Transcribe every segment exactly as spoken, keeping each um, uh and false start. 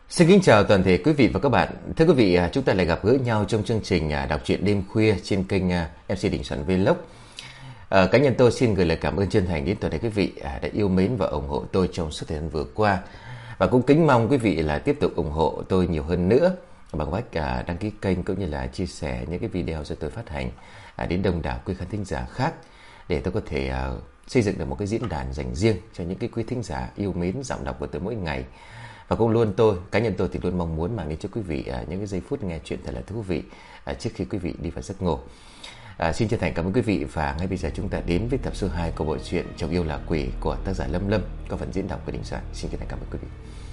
Xin kính chào toàn thể quý vị và các bạn. Thưa quý vị, chúng ta lại gặp gỡ nhau trong chương trình đọc truyện đêm khuya trên kênh em xê Đình Soạn Vlog. À, cá nhân tôi xin gửi lời cảm ơn chân thành đến toàn thể quý vị đã yêu mến và ủng hộ tôi trong suốt thời gian vừa qua. Và cũng kính mong quý vị là tiếp tục ủng hộ tôi nhiều hơn nữa bằng cách đăng ký kênh cũng như là chia sẻ những cái video do tôi phát hành đến đông đảo quý khán thính giả khác, để tôi có thể xây dựng được một cái diễn đàn dành riêng cho những cái quý thính giả yêu mến giọng đọc của tôi mỗi ngày. Và cũng luôn tôi, cá nhân tôi thì luôn mong muốn mang đến cho quý vị à, những cái giây phút nghe chuyện thật là thú vị à, trước khi quý vị đi vào giấc ngủ. À, xin chân thành cảm ơn quý vị, và ngay bây giờ chúng ta đến với tập số hai của bộ truyện Chồng Yêu Là Quỷ của tác giả Lâm Lâm, có phần diễn đọc của Đình Soạn. Xin chân thành cảm ơn quý vị.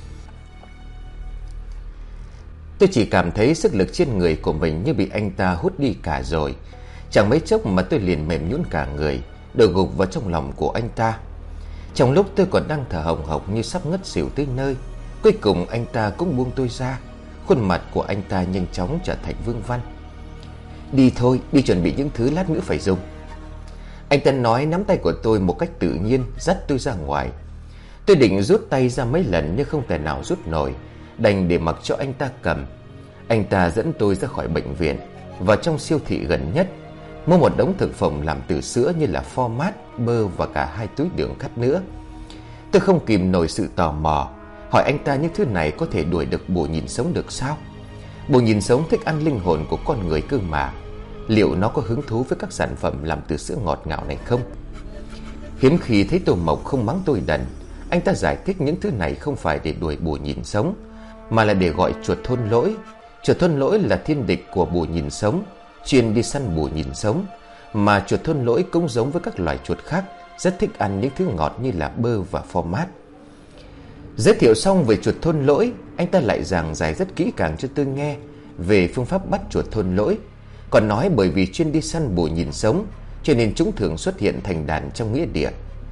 Tôi chỉ cảm thấy sức lực trên người của mình như bị anh ta hút đi cả rồi. Chẳng mấy chốc mà tôi liền mềm nhũn cả người, đổ gục vào trong lòng của anh ta. Trong lúc tôi còn đang thở hồng hộc như sắp ngất xỉu tới nơi, cuối cùng anh ta cũng buông tôi ra. Khuôn mặt của anh ta nhanh chóng trở thành vương văn. Đi thôi, đi chuẩn bị những thứ lát nữa phải dùng. Anh ta nói, nắm tay của tôi một cách tự nhiên, dắt tôi ra ngoài. Tôi định rút tay ra mấy lần nhưng không thể nào rút nổi, đành để mặc cho anh ta cầm. Anh ta dẫn tôi ra khỏi bệnh viện, vào trong siêu thị gần nhất, mua một đống thực phẩm làm từ sữa như là format, bơ và cả hai túi đường cắt nữa. Tôi không kìm nổi sự tò mò, hỏi anh ta những thứ này có thể đuổi được bồ nhìn sống được sao? Bồ nhìn sống thích ăn linh hồn của con người cơ mà. Liệu nó có hứng thú với các sản phẩm làm từ sữa ngọt ngào này không? Hiếm khi thấy Tô Mộc không mắng tôi đần. Anh ta giải thích những thứ này không phải để đuổi bồ nhìn sống, mà là để gọi chuột thôn lỗi. Chuột thôn lỗi là thiên địch của bồ nhìn sống, chuyên đi săn bồ nhìn sống. Mà chuột thôn lỗi cũng giống với các loài chuột khác, rất thích ăn những thứ ngọt như là bơ và format. Giới thiệu xong về chuột thôn lỗi, anh ta lại giảng giải rất kỹ càng cho tôi nghe về phương pháp bắt chuột thôn lỗi. Còn nói bởi vì chuyên đi săn bồ nhìn sống, cho nên chúng thường xuất hiện thành đàn trong nghĩa địa.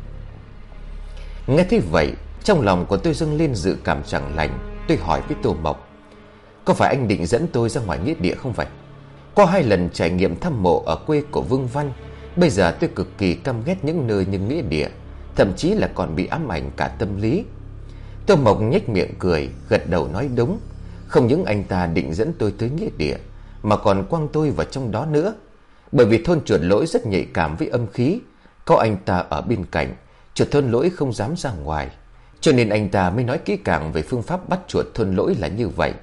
Nghe thế vậy, trong lòng của tôi dâng lên dự cảm chẳng lành. Tôi hỏi với Tô Mộc, có phải anh định dẫn tôi ra ngoài nghĩa địa không vậy? Qua hai lần trải nghiệm thăm mộ ở quê của Vương Văn, bây giờ tôi cực kỳ căm ghét những nơi như nghĩa địa, thậm chí là còn bị ám ảnh cả tâm lý. Tô Mộc nhếch miệng cười, gật đầu nói đúng. Không những anh ta định dẫn tôi tới nghĩa địa, mà còn quăng tôi vào trong đó nữa. Bởi vì thôn chuột lỗi rất nhạy cảm với âm khí, có anh ta ở bên cạnh, chuột thôn lỗi không dám ra ngoài. Cho nên anh ta mới nói kỹ càng về phương pháp bắt chuột thôn lỗi là như vậy.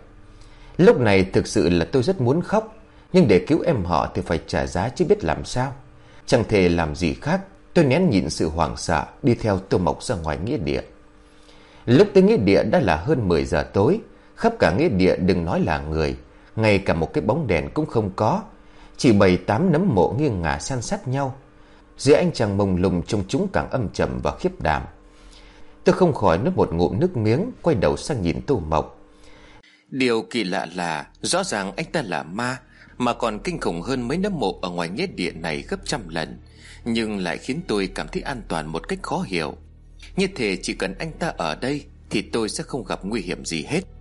Lúc này thực sự là tôi rất muốn khóc, nhưng để cứu em họ thì phải trả giá chứ biết làm sao. Chẳng thể làm gì khác, tôi nén nhịn sự hoảng sợ, đi theo Tô Mộc ra ngoài nghĩa địa. Lúc tới nghĩa địa đã là hơn mười giờ tối. Khắp cả nghĩa địa đừng nói là người, ngay cả một cái bóng đèn cũng không có. Chỉ bảy tám nấm mộ nghiêng ngả san sát nhau. Dưới ánh trăng mông lung trông chúng càng âm trầm và khiếp đảm. Tôi không khỏi nuốt một ngụm nước miếng, quay đầu sang nhìn Tô Mộc. Điều kỳ lạ là rõ ràng anh ta là ma, mà còn kinh khủng hơn mấy nấm mộ ở ngoài nghĩa địa này gấp trăm lần, nhưng lại khiến tôi cảm thấy an toàn một cách khó hiểu. Như thể chỉ cần anh ta ở đây thì tôi sẽ không gặp nguy hiểm gì hết.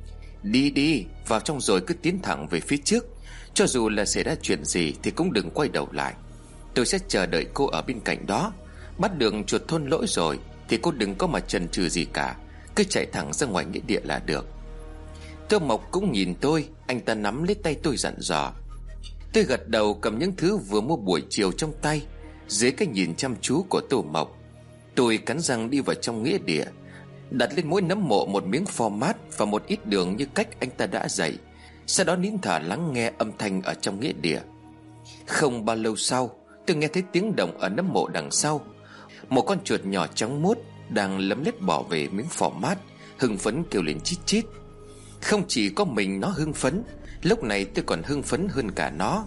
Đi đi, vào trong rồi cứ tiến thẳng về phía trước. Cho dù là xảy ra chuyện gì thì cũng đừng quay đầu lại. Tôi sẽ chờ đợi cô ở bên cạnh đó. Bắt được chuột thôn lỗi rồi thì cô đừng có mà chần chừ gì cả, cứ chạy thẳng ra ngoài nghĩa địa là được. Tô Mộc cũng nhìn tôi, anh ta nắm lấy tay tôi dặn dò. Tôi gật đầu, cầm những thứ vừa mua buổi chiều trong tay. Dưới cái nhìn chăm chú của Tô Mộc, tôi cắn răng đi vào trong nghĩa địa, đặt lên mỗi nấm mộ một miếng format và một ít đường như cách anh ta đã dạy. Sau đó nín thở lắng nghe âm thanh ở trong nghĩa địa. Không bao lâu sau, tôi nghe thấy tiếng động ở nấm mộ đằng sau. Một con chuột nhỏ trắng muốt đang lấm lét bỏ về miếng format, hưng phấn kêu lên chít chít. Không chỉ có mình nó hưng phấn, lúc này tôi còn hưng phấn hơn cả nó.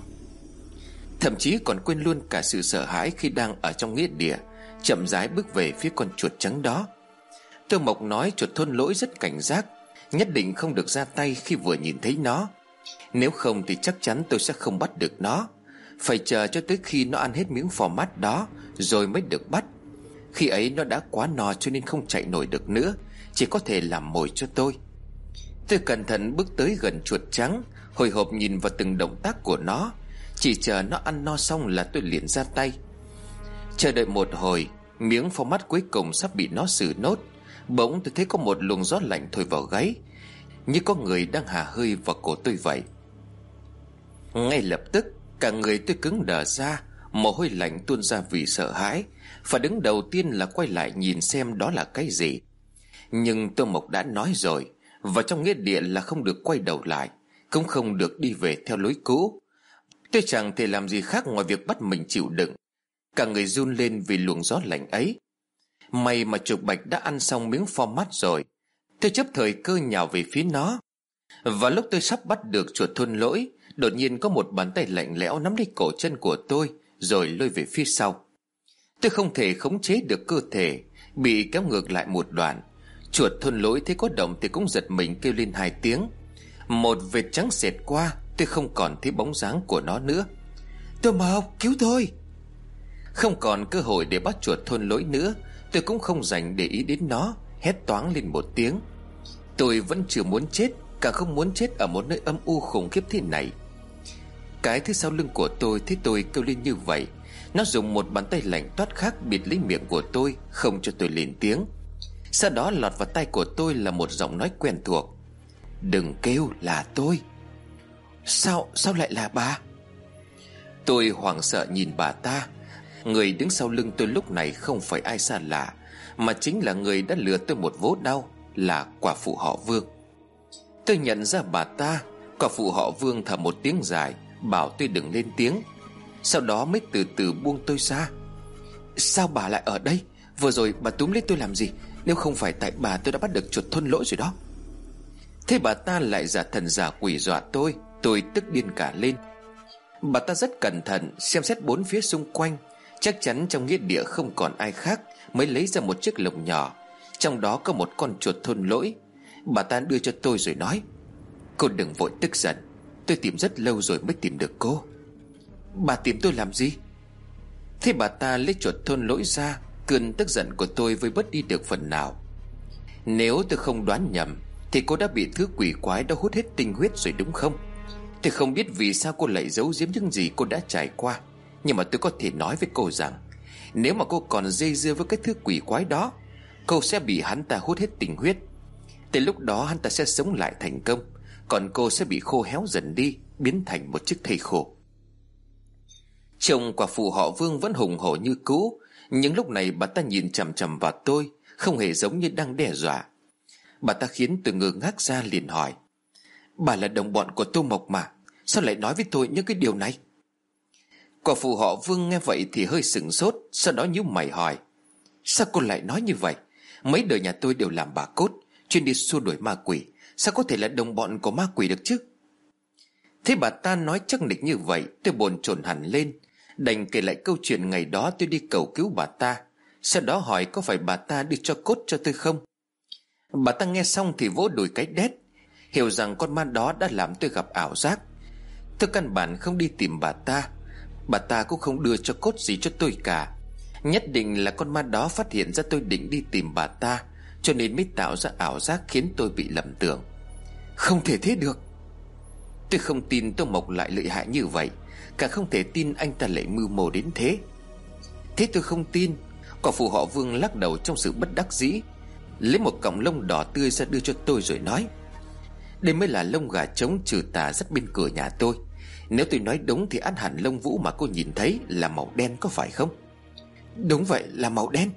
Thậm chí còn quên luôn cả sự sợ hãi khi đang ở trong nghĩa địa, chậm rãi bước về phía con chuột trắng đó. Tô Mộc nói chuột thôn lỗi rất cảnh giác, nhất định không được ra tay khi vừa nhìn thấy nó. Nếu không thì chắc chắn tôi sẽ không bắt được nó. Phải chờ cho tới khi nó ăn hết miếng format đó rồi mới được bắt. Khi ấy nó đã quá no cho nên không chạy nổi được nữa, chỉ có thể làm mồi cho tôi. Tôi cẩn thận bước tới gần chuột trắng, hồi hộp nhìn vào từng động tác của nó. Chỉ chờ nó ăn no xong là tôi liền ra tay. Chờ đợi một hồi, miếng format cuối cùng sắp bị nó xử nốt. Bỗng tôi thấy có một luồng gió lạnh thổi vào gáy. như có người đang hà hơi vào cổ tôi vậy. Ngay lập tức cả người tôi cứng đờ ra, mồ hôi lạnh tuôn ra vì sợ hãi. Phản ứng đầu tiên là quay lại nhìn xem đó là cái gì. Nhưng Tô Mộc đã nói rồi, và trong nghĩa địa là không được quay đầu lại, cũng không được đi về theo lối cũ. Tôi chẳng thể làm gì khác ngoài việc bắt mình chịu đựng. Cả người run lên vì luồng gió lạnh ấy. May mà Trục Bạch đã ăn xong miếng phô mát rồi. Tôi chấp thời cơ nhào về phía nó. Và lúc tôi sắp bắt được chuột thôn lỗi, đột nhiên có một bàn tay lạnh lẽo nắm lấy cổ chân của tôi, rồi lôi về phía sau. Tôi không thể khống chế được cơ thể, bị kéo ngược lại một đoạn. Chuột thôn lỗi thấy có động thì cũng giật mình kêu lên hai tiếng. Một vệt trắng xẹt qua, tôi không còn thấy bóng dáng của nó nữa. Tô Mộc, cứu tôi! Không còn cơ hội để bắt chuột thôn lỗi nữa, tôi cũng không dành để ý đến nó, hét toáng lên một tiếng. Tôi vẫn chưa muốn chết, càng không muốn chết ở một nơi âm u khủng khiếp thế này. Cái thứ sau lưng của tôi thấy tôi kêu lên như vậy, nó dùng một bàn tay lạnh toát khác bịt lấy miệng của tôi, không cho tôi lên tiếng. Sau đó lọt vào tai của tôi là một giọng nói quen thuộc. Đừng kêu, là tôi. Sao, sao lại là bà? Tôi hoảng sợ nhìn bà ta. Người đứng sau lưng tôi lúc này không phải ai xa lạ, mà chính là người đã lừa tôi một vố đau, là quả phụ họ Vương. Tôi nhận ra bà ta. Quả phụ họ Vương thở một tiếng dài, bảo tôi đừng lên tiếng. Sau đó mới từ từ buông tôi ra. Sao bà lại ở đây? Vừa rồi bà túm lấy tôi làm gì? Nếu không phải tại bà, tôi đã bắt được chuột thôn lỗi rồi đó. Thế bà ta lại giả thần giả quỷ dọa tôi. Tôi tức điên cả lên. Bà ta rất cẩn thận xem xét bốn phía xung quanh. Chắc chắn trong nghĩa địa không còn ai khác, mới lấy ra một chiếc lồng nhỏ, trong đó có một con chuột thôn lỗi. Bà ta đưa cho tôi rồi nói: Cô đừng vội tức giận, tôi tìm rất lâu rồi mới tìm được cô. Bà tìm tôi làm gì? Thế bà ta lấy chuột thôn lỗi ra. Cơn tức giận của tôi vơi bớt đi được phần nào. Nếu tôi không đoán nhầm thì cô đã bị thứ quỷ quái đó hút hết tinh huyết rồi đúng không? Tôi không biết vì sao cô lại giấu giếm những gì cô đã trải qua, nhưng mà tôi có thể nói với cô rằng, nếu mà cô còn dây dưa với cái thứ quỷ quái đó, cô sẽ bị hắn ta hút hết tinh huyết. Tới lúc đó hắn ta sẽ sống lại thành công, còn cô sẽ bị khô héo dần đi, biến thành một chiếc thây khô. Chồng quả phụ họ Vương vẫn hùng hổ như cũ, nhưng lúc này bà ta nhìn chằm chằm vào tôi, không hề giống như đang đe dọa. Bà ta khiến tôi ngơ ngác ra, liền hỏi: Bà là đồng bọn của Tô Mộc mà, sao lại nói với tôi những cái điều này? Quả phụ họ Vương nghe vậy thì hơi sửng sốt, sau đó nhíu mày hỏi: Sao cô lại nói như vậy? Mấy đời nhà tôi đều làm bà cốt, chuyên đi xua đuổi ma quỷ, sao có thể là đồng bọn của ma quỷ được chứ? Thế bà ta nói chắc nịch như vậy, tôi bồn chồn hẳn lên, đành kể lại câu chuyện ngày đó tôi đi cầu cứu bà ta. Sau đó hỏi có phải bà ta đưa cho cốt cho tôi không. Bà ta nghe xong thì vỗ đùi cái đét, hiểu rằng con ma đó đã làm tôi gặp ảo giác. Tôi căn bản không đi tìm bà ta, bà ta cũng không đưa cho cốt gì cho tôi cả. Nhất định là con ma đó phát hiện ra tôi định đi tìm bà ta, cho nên mới tạo ra ảo giác khiến tôi bị lầm tưởng. Không thể thế được. Tôi không tin Tô Mộc lại lợi hại như vậy, càng không thể tin anh ta lại mưu mô đến thế. Thế tôi không tin. Quả phụ họ Vương lắc đầu trong sự bất đắc dĩ, lấy một cọng lông đỏ tươi ra đưa cho tôi rồi nói: Đây mới là lông gà trống trừ tà rất bên cửa nhà tôi. Nếu tôi nói đúng thì ắt hẳn lông vũ mà cô nhìn thấy là màu đen, có phải không? Đúng vậy, là màu đen.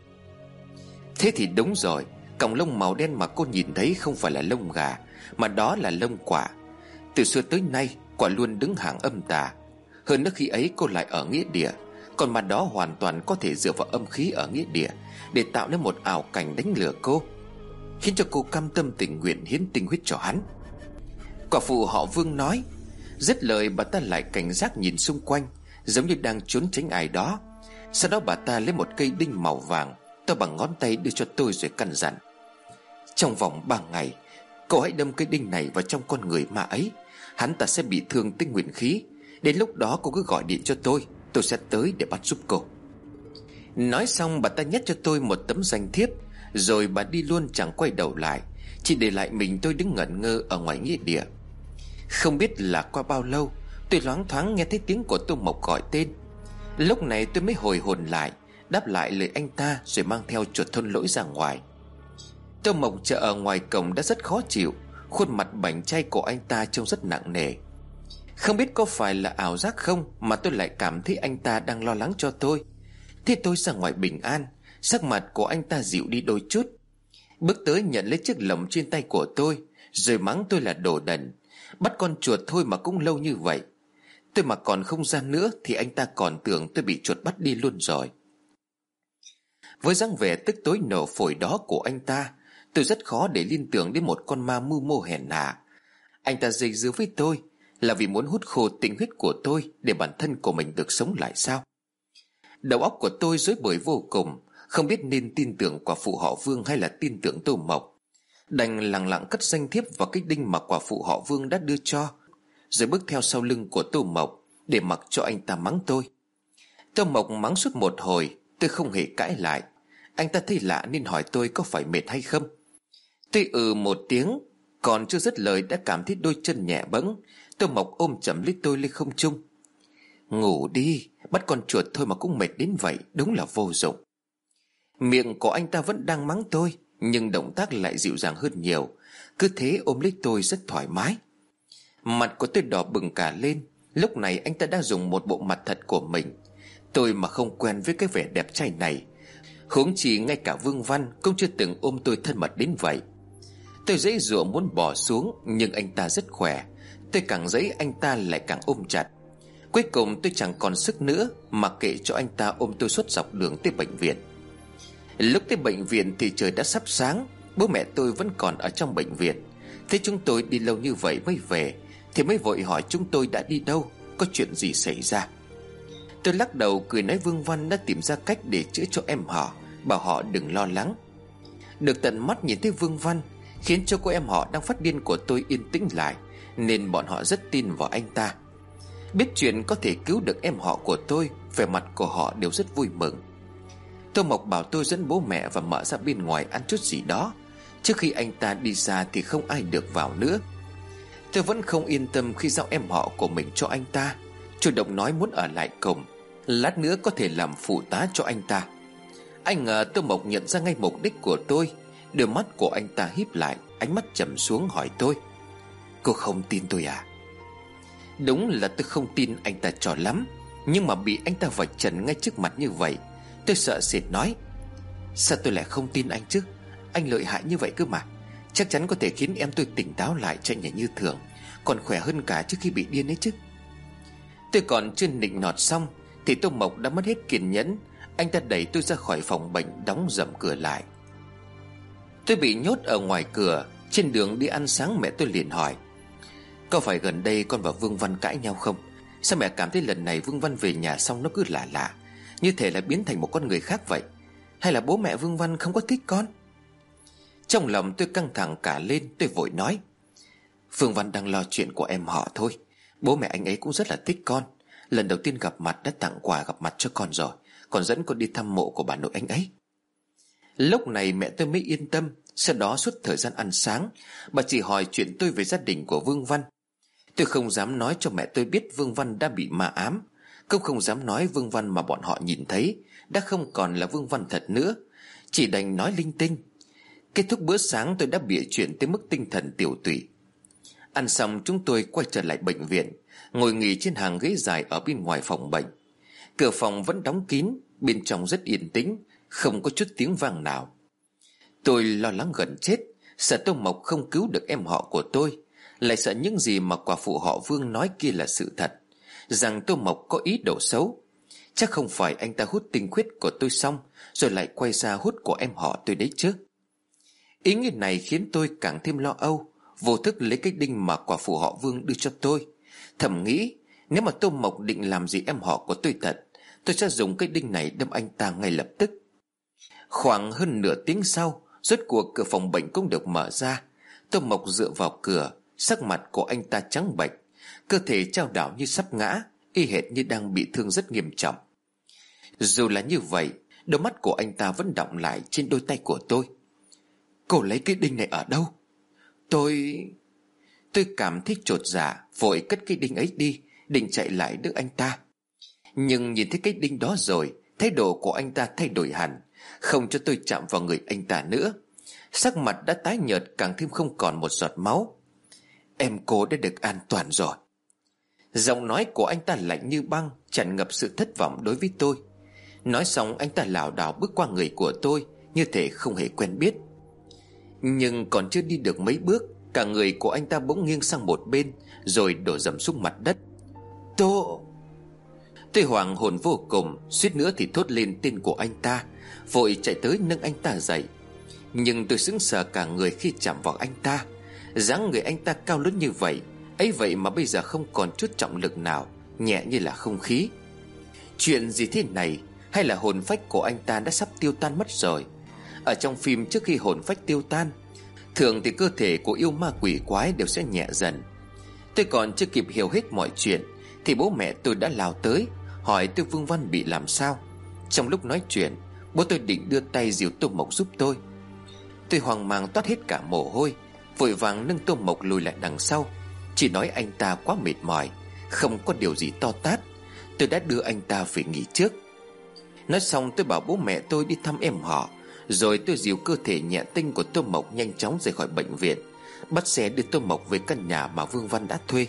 Thế thì đúng rồi, cọng lông màu đen mà cô nhìn thấy không phải là lông gà, mà đó là lông quả. Từ xưa tới nay, quả luôn đứng hàng âm tà. Hơn nữa khi ấy cô lại ở nghĩa địa, còn mà đó hoàn toàn có thể dựa vào âm khí ở nghĩa địa để tạo nên một ảo cảnh đánh lừa cô, khiến cho cô cam tâm tình nguyện hiến tinh huyết cho hắn. Quả phụ họ Vương nói. Dứt lời bà ta lại cảnh giác nhìn xung quanh, giống như đang trốn tránh ai đó. Sau đó bà ta lấy một cây đinh màu vàng to bằng ngón tay đưa cho tôi rồi căn dặn: Trong vòng ba ngày, cậu hãy đâm cây đinh này vào trong con người ma ấy. Hắn ta sẽ bị thương tinh nguyên khí. Đến lúc đó cô cứ gọi điện cho tôi, tôi sẽ tới để bắt giúp cô. Nói xong bà ta nhét cho tôi một tấm danh thiếp, rồi bà đi luôn chẳng quay đầu lại, chỉ để lại mình tôi đứng ngẩn ngơ ở ngoài nghĩa địa. Không biết là qua bao lâu, tôi loáng thoáng nghe thấy tiếng của Tô Mộc gọi tên. Lúc này tôi mới hồi hồn lại, đáp lại lời anh ta rồi mang theo chuột thôn lỗi ra ngoài. Tô Mộc chờ ở ngoài cổng đã rất khó chịu, Khuôn mặt bảnh trai của anh ta trông rất nặng nề. Không biết có phải là ảo giác không mà tôi lại cảm thấy anh ta đang lo lắng cho tôi. Thế tôi ra ngoài bình an, sắc mặt của anh ta dịu đi đôi chút, bước tới nhận lấy chiếc lồng trên tay của tôi, rồi mắng tôi là đồ đần. Bắt con chuột thôi mà cũng lâu như vậy. Tôi mà còn không ra nữa thì anh ta còn tưởng tôi bị chuột bắt đi luôn rồi. Với dáng vẻ tức tối nổ phổi đó của anh ta, tôi rất khó để liên tưởng đến một con ma mưu mô hèn hạ. Anh ta dây dưa với tôi là vì muốn hút khô tinh huyết của tôi để bản thân của mình được sống lại sao? Đầu óc của tôi rối bời vô cùng, không biết nên tin tưởng quả phụ họ Vương hay là tin tưởng Tô Mộc. Đành lặng lặng cất danh thiếp vào cái đinh mà quả phụ họ Vương đã đưa cho, rồi bước theo sau lưng của Tô Mộc để mặc cho anh ta mắng tôi. Tô Mộc mắng suốt một hồi, tôi không hề cãi lại. Anh ta thấy lạ nên hỏi tôi có phải mệt hay không. Tôi ừ một tiếng, còn chưa dứt lời đã cảm thấy đôi chân nhẹ bẫng. Tô Mộc ôm chầm lấy tôi lên không trung. Ngủ đi, bắt con chuột thôi mà cũng mệt đến vậy, đúng là vô dụng. Miệng của anh ta vẫn đang mắng tôi, nhưng động tác lại dịu dàng hơn nhiều. Cứ thế ôm lấy tôi rất thoải mái. Mặt của tôi đỏ bừng cả lên. Lúc này anh ta đang dùng một bộ mặt thật của mình. Tôi mà không quen với cái vẻ đẹp trai này, huống chi ngay cả Vương Văn cũng chưa từng ôm tôi thân mật đến vậy. Tôi giãy giụa muốn bỏ xuống, nhưng anh ta rất khỏe. Tôi càng giãy anh ta lại càng ôm chặt. Cuối cùng tôi chẳng còn sức nữa, mặc kệ cho anh ta ôm tôi suốt dọc đường tới bệnh viện. Lúc tới bệnh viện thì trời đã sắp sáng. Bố mẹ tôi vẫn còn ở trong bệnh viện. Thấy chúng tôi đi lâu như vậy mới về thì mới vội hỏi chúng tôi đã đi đâu, có chuyện gì xảy ra. Tôi lắc đầu cười nói Vương Văn đã tìm ra cách để chữa cho em họ, bảo họ đừng lo lắng. Được tận mắt nhìn thấy Vương Văn khiến cho cô em họ đang phát điên của tôi yên tĩnh lại, nên bọn họ rất tin vào anh ta. Biết chuyện có thể cứu được em họ của tôi, vẻ mặt của họ đều rất vui mừng. Tô Mộc bảo tôi dẫn bố mẹ và mợ ra bên ngoài ăn chút gì đó. Trước khi anh ta đi xa thì không ai được vào nữa. Tôi vẫn không yên tâm khi giao em họ của mình cho anh ta, chủ động nói muốn ở lại cùng, lát nữa có thể làm phụ tá cho anh ta. Anh ngờ Tô Mộc nhận ra ngay mục đích của tôi. Đôi mắt của anh ta híp lại, ánh mắt trầm xuống hỏi tôi: Cô không tin tôi à? Đúng là tôi không tin anh ta cho lắm, nhưng mà bị anh ta vạch trần ngay trước mặt như vậy, tôi sợ sệt nói: Sao tôi lại không tin anh chứ? Anh lợi hại như vậy cơ mà. Chắc chắn có thể khiến em tôi tỉnh táo lại, chạy nhảy như thường, còn khỏe hơn cả trước khi bị điên ấy chứ. Tôi còn chưa nịnh nọt xong thì Tô Mộc đã mất hết kiên nhẫn. Anh ta đẩy tôi ra khỏi phòng bệnh, đóng rầm cửa lại. Tôi bị nhốt ở ngoài cửa. Trên đường đi ăn sáng mẹ tôi liền hỏi: Có phải gần đây con và Vương Văn cãi nhau không? Sao mẹ cảm thấy lần này Vương Văn về nhà xong nó cứ lạ lạ, như thể là biến thành một con người khác vậy? Hay là bố mẹ Vương Văn không có thích con? Trong lòng tôi căng thẳng cả lên. Tôi vội nói: Vương Văn đang lo chuyện của em họ thôi. Bố mẹ anh ấy cũng rất là thích con. Lần đầu tiên gặp mặt đã tặng quà gặp mặt cho con rồi, còn dẫn con đi thăm mộ của bà nội anh ấy. Lúc này mẹ tôi mới yên tâm. Sau đó suốt thời gian ăn sáng, bà chỉ hỏi chuyện tôi về gia đình của Vương Văn. Tôi không dám nói cho mẹ tôi biết Vương Văn đã bị ma ám, cũng không dám nói Vương Văn mà bọn họ nhìn thấy đã không còn là Vương Văn thật nữa. Chỉ đành nói linh tinh. Kết thúc bữa sáng tôi đã bịa chuyện tới mức tinh thần tiểu tụy. Ăn xong chúng tôi quay trở lại bệnh viện, ngồi nghỉ trên hàng ghế dài ở bên ngoài phòng bệnh. Cửa phòng vẫn đóng kín, bên trong rất yên tĩnh, không có chút tiếng vang nào. Tôi lo lắng gần chết, sợ Tô Mộc không cứu được em họ của tôi, lại sợ những gì mà quả phụ họ Vương nói kia là sự thật, rằng Tô Mộc có ý đồ xấu. Chắc không phải anh ta hút tinh huyết của tôi xong rồi lại quay ra hút của em họ tôi đấy chứ. Ý nghĩ này khiến tôi càng thêm lo âu. Vô thức lấy cái đinh mà quả phụ họ Vương đưa cho tôi, thầm nghĩ nếu mà Tô Mộc định làm gì em họ của tôi thật, tôi sẽ dùng cái đinh này đâm anh ta ngay lập tức. Khoảng hơn nửa tiếng sau, rốt cuộc cửa phòng bệnh cũng được mở ra. Tô Mộc dựa vào cửa, sắc mặt của anh ta trắng bệch, cơ thể chao đảo như sắp ngã, y hệt như đang bị thương rất nghiêm trọng. Dù là như vậy, đôi mắt của anh ta vẫn đọng lại trên đôi tay của tôi. Cô lấy cái đinh này ở đâu? Tôi... Tôi cảm thấy chột dạ, vội cất cái đinh ấy đi, định chạy lại đỡ anh ta. Nhưng nhìn thấy cái đinh đó rồi, thái độ của anh ta thay đổi hẳn, không cho tôi chạm vào người anh ta nữa. Sắc mặt đã tái nhợt, càng thêm không còn một giọt máu. Em cô đã được an toàn rồi. Giọng nói của anh ta lạnh như băng, tràn ngập sự thất vọng đối với tôi. Nói xong anh ta lảo đảo bước qua người của tôi, như thể không hề quen biết. Nhưng còn chưa đi được mấy bước, cả người của anh ta bỗng nghiêng sang một bên, rồi đổ dầm xuống mặt đất. Tô... Tôi hoảng hồn vô cùng, suýt nữa thì thốt lên tên của anh ta, vội chạy tới nâng anh ta dậy. Nhưng tôi sững sờ cả người khi chạm vào anh ta. Dáng người anh ta cao lớn như vậy, ấy vậy mà bây giờ không còn chút trọng lực nào, nhẹ như là không khí. Chuyện gì thế này? Hay là hồn phách của anh ta đã sắp tiêu tan mất rồi? Ở trong phim, trước khi hồn phách tiêu tan, thường thì cơ thể của yêu ma quỷ quái đều sẽ nhẹ dần. Tôi còn chưa kịp hiểu hết mọi chuyện thì bố mẹ tôi đã lao tới, hỏi tôi Vương Văn bị làm sao. Trong lúc nói chuyện, bố tôi định đưa tay dìu Tô Mộc giúp tôi. Tôi hoang mang toát hết cả mồ hôi, vội vàng nâng Tô Mộc lùi lại đằng sau, chỉ nói anh ta quá mệt mỏi, không có điều gì to tát. Tôi đã đưa anh ta về nghỉ trước. Nói xong tôi bảo bố mẹ tôi đi thăm em họ, rồi tôi dìu cơ thể nhẹ tinh của Tô Mộc nhanh chóng rời khỏi bệnh viện, bắt xe đưa Tô Mộc về căn nhà mà Vương Văn đã thuê.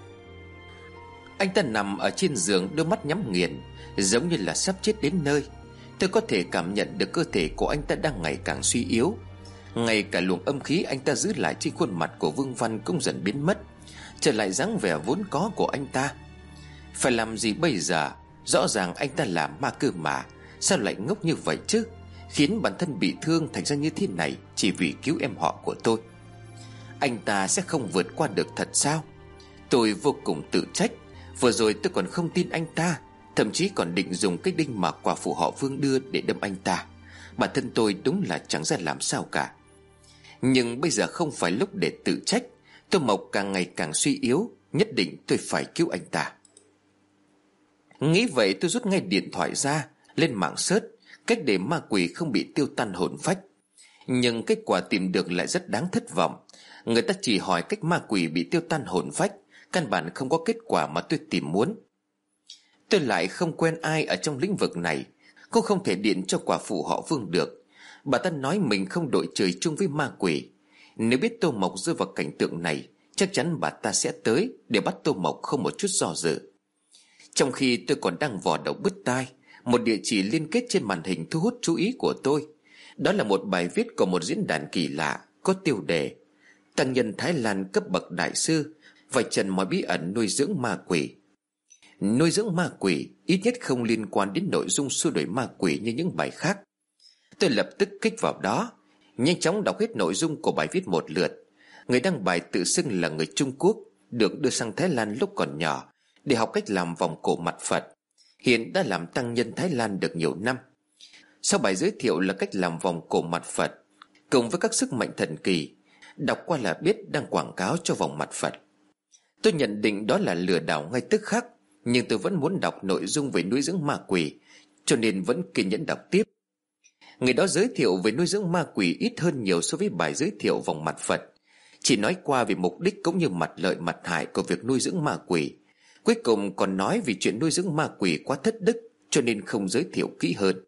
Anh ta nằm ở trên giường, đôi mắt nhắm nghiền, giống như là sắp chết đến nơi. Tôi có thể cảm nhận được cơ thể của anh ta đang ngày càng suy yếu. Ngay cả luồng âm khí anh ta giữ lại trên khuôn mặt của Vương Văn cũng dần biến mất, trở lại dáng vẻ vốn có của anh ta. Phải làm gì bây giờ? Rõ ràng anh ta là ma cơ mà, sao lại ngốc như vậy chứ? Khiến bản thân bị thương thành ra như thế này chỉ vì cứu em họ của tôi. Anh ta sẽ không vượt qua được thật sao? Tôi vô cùng tự trách. Vừa rồi tôi còn không tin anh ta, thậm chí còn định dùng cái đinh mà quả phụ họ Vương đưa để đâm anh ta. Bản thân tôi đúng là chẳng ra làm sao cả. Nhưng bây giờ không phải lúc để tự trách. Tô Mộc càng ngày càng suy yếu, nhất định tôi phải cứu anh ta. Nghĩ vậy tôi rút ngay điện thoại ra, lên mạng search cách để ma quỷ không bị tiêu tan hồn phách. Nhưng kết quả tìm được lại rất đáng thất vọng. Người ta chỉ hỏi cách ma quỷ bị tiêu tan hồn phách, căn bản không có kết quả mà tôi tìm muốn. Tôi lại không quen ai ở trong lĩnh vực này, cũng không thể điện cho quả phụ họ Vương được. Bà ta nói mình không đội trời chung với ma quỷ. Nếu biết Tô Mộc rơi vào cảnh tượng này, chắc chắn bà ta sẽ tới để bắt Tô Mộc không một chút do dự. Trong khi tôi còn đang vò đầu bứt tai, một địa chỉ liên kết trên màn hình thu hút chú ý của tôi. Đó là một bài viết của một diễn đàn kỳ lạ, có tiêu đề Tăng nhân Thái Lan cấp bậc đại sư vạch trần mọi bí ẩn nuôi dưỡng ma quỷ. Nuôi dưỡng ma quỷ ít nhất không liên quan đến nội dung xua đuổi ma quỷ như những bài khác. Tôi lập tức kích vào đó, nhanh chóng đọc hết nội dung của bài viết một lượt. Người đăng bài tự xưng là người Trung Quốc, được đưa sang Thái Lan lúc còn nhỏ để học cách làm vòng cổ mặt Phật. Hiện đã làm tăng nhân Thái Lan được nhiều năm. Sau bài giới thiệu là cách làm vòng cổ mặt Phật cùng với các sức mạnh thần kỳ, đọc qua là biết đang quảng cáo cho vòng mặt Phật. Tôi nhận định đó là lừa đảo ngay tức khắc, nhưng tôi vẫn muốn đọc nội dung về nuôi dưỡng ma quỷ, cho nên vẫn kiên nhẫn đọc tiếp. Người đó giới thiệu về nuôi dưỡng ma quỷ ít hơn nhiều so với bài giới thiệu vòng mặt Phật, chỉ nói qua về mục đích cũng như mặt lợi mặt hại của việc nuôi dưỡng ma quỷ. Cuối cùng còn nói vì chuyện nuôi dưỡng ma quỷ quá thất đức, cho nên không giới thiệu kỹ hơn.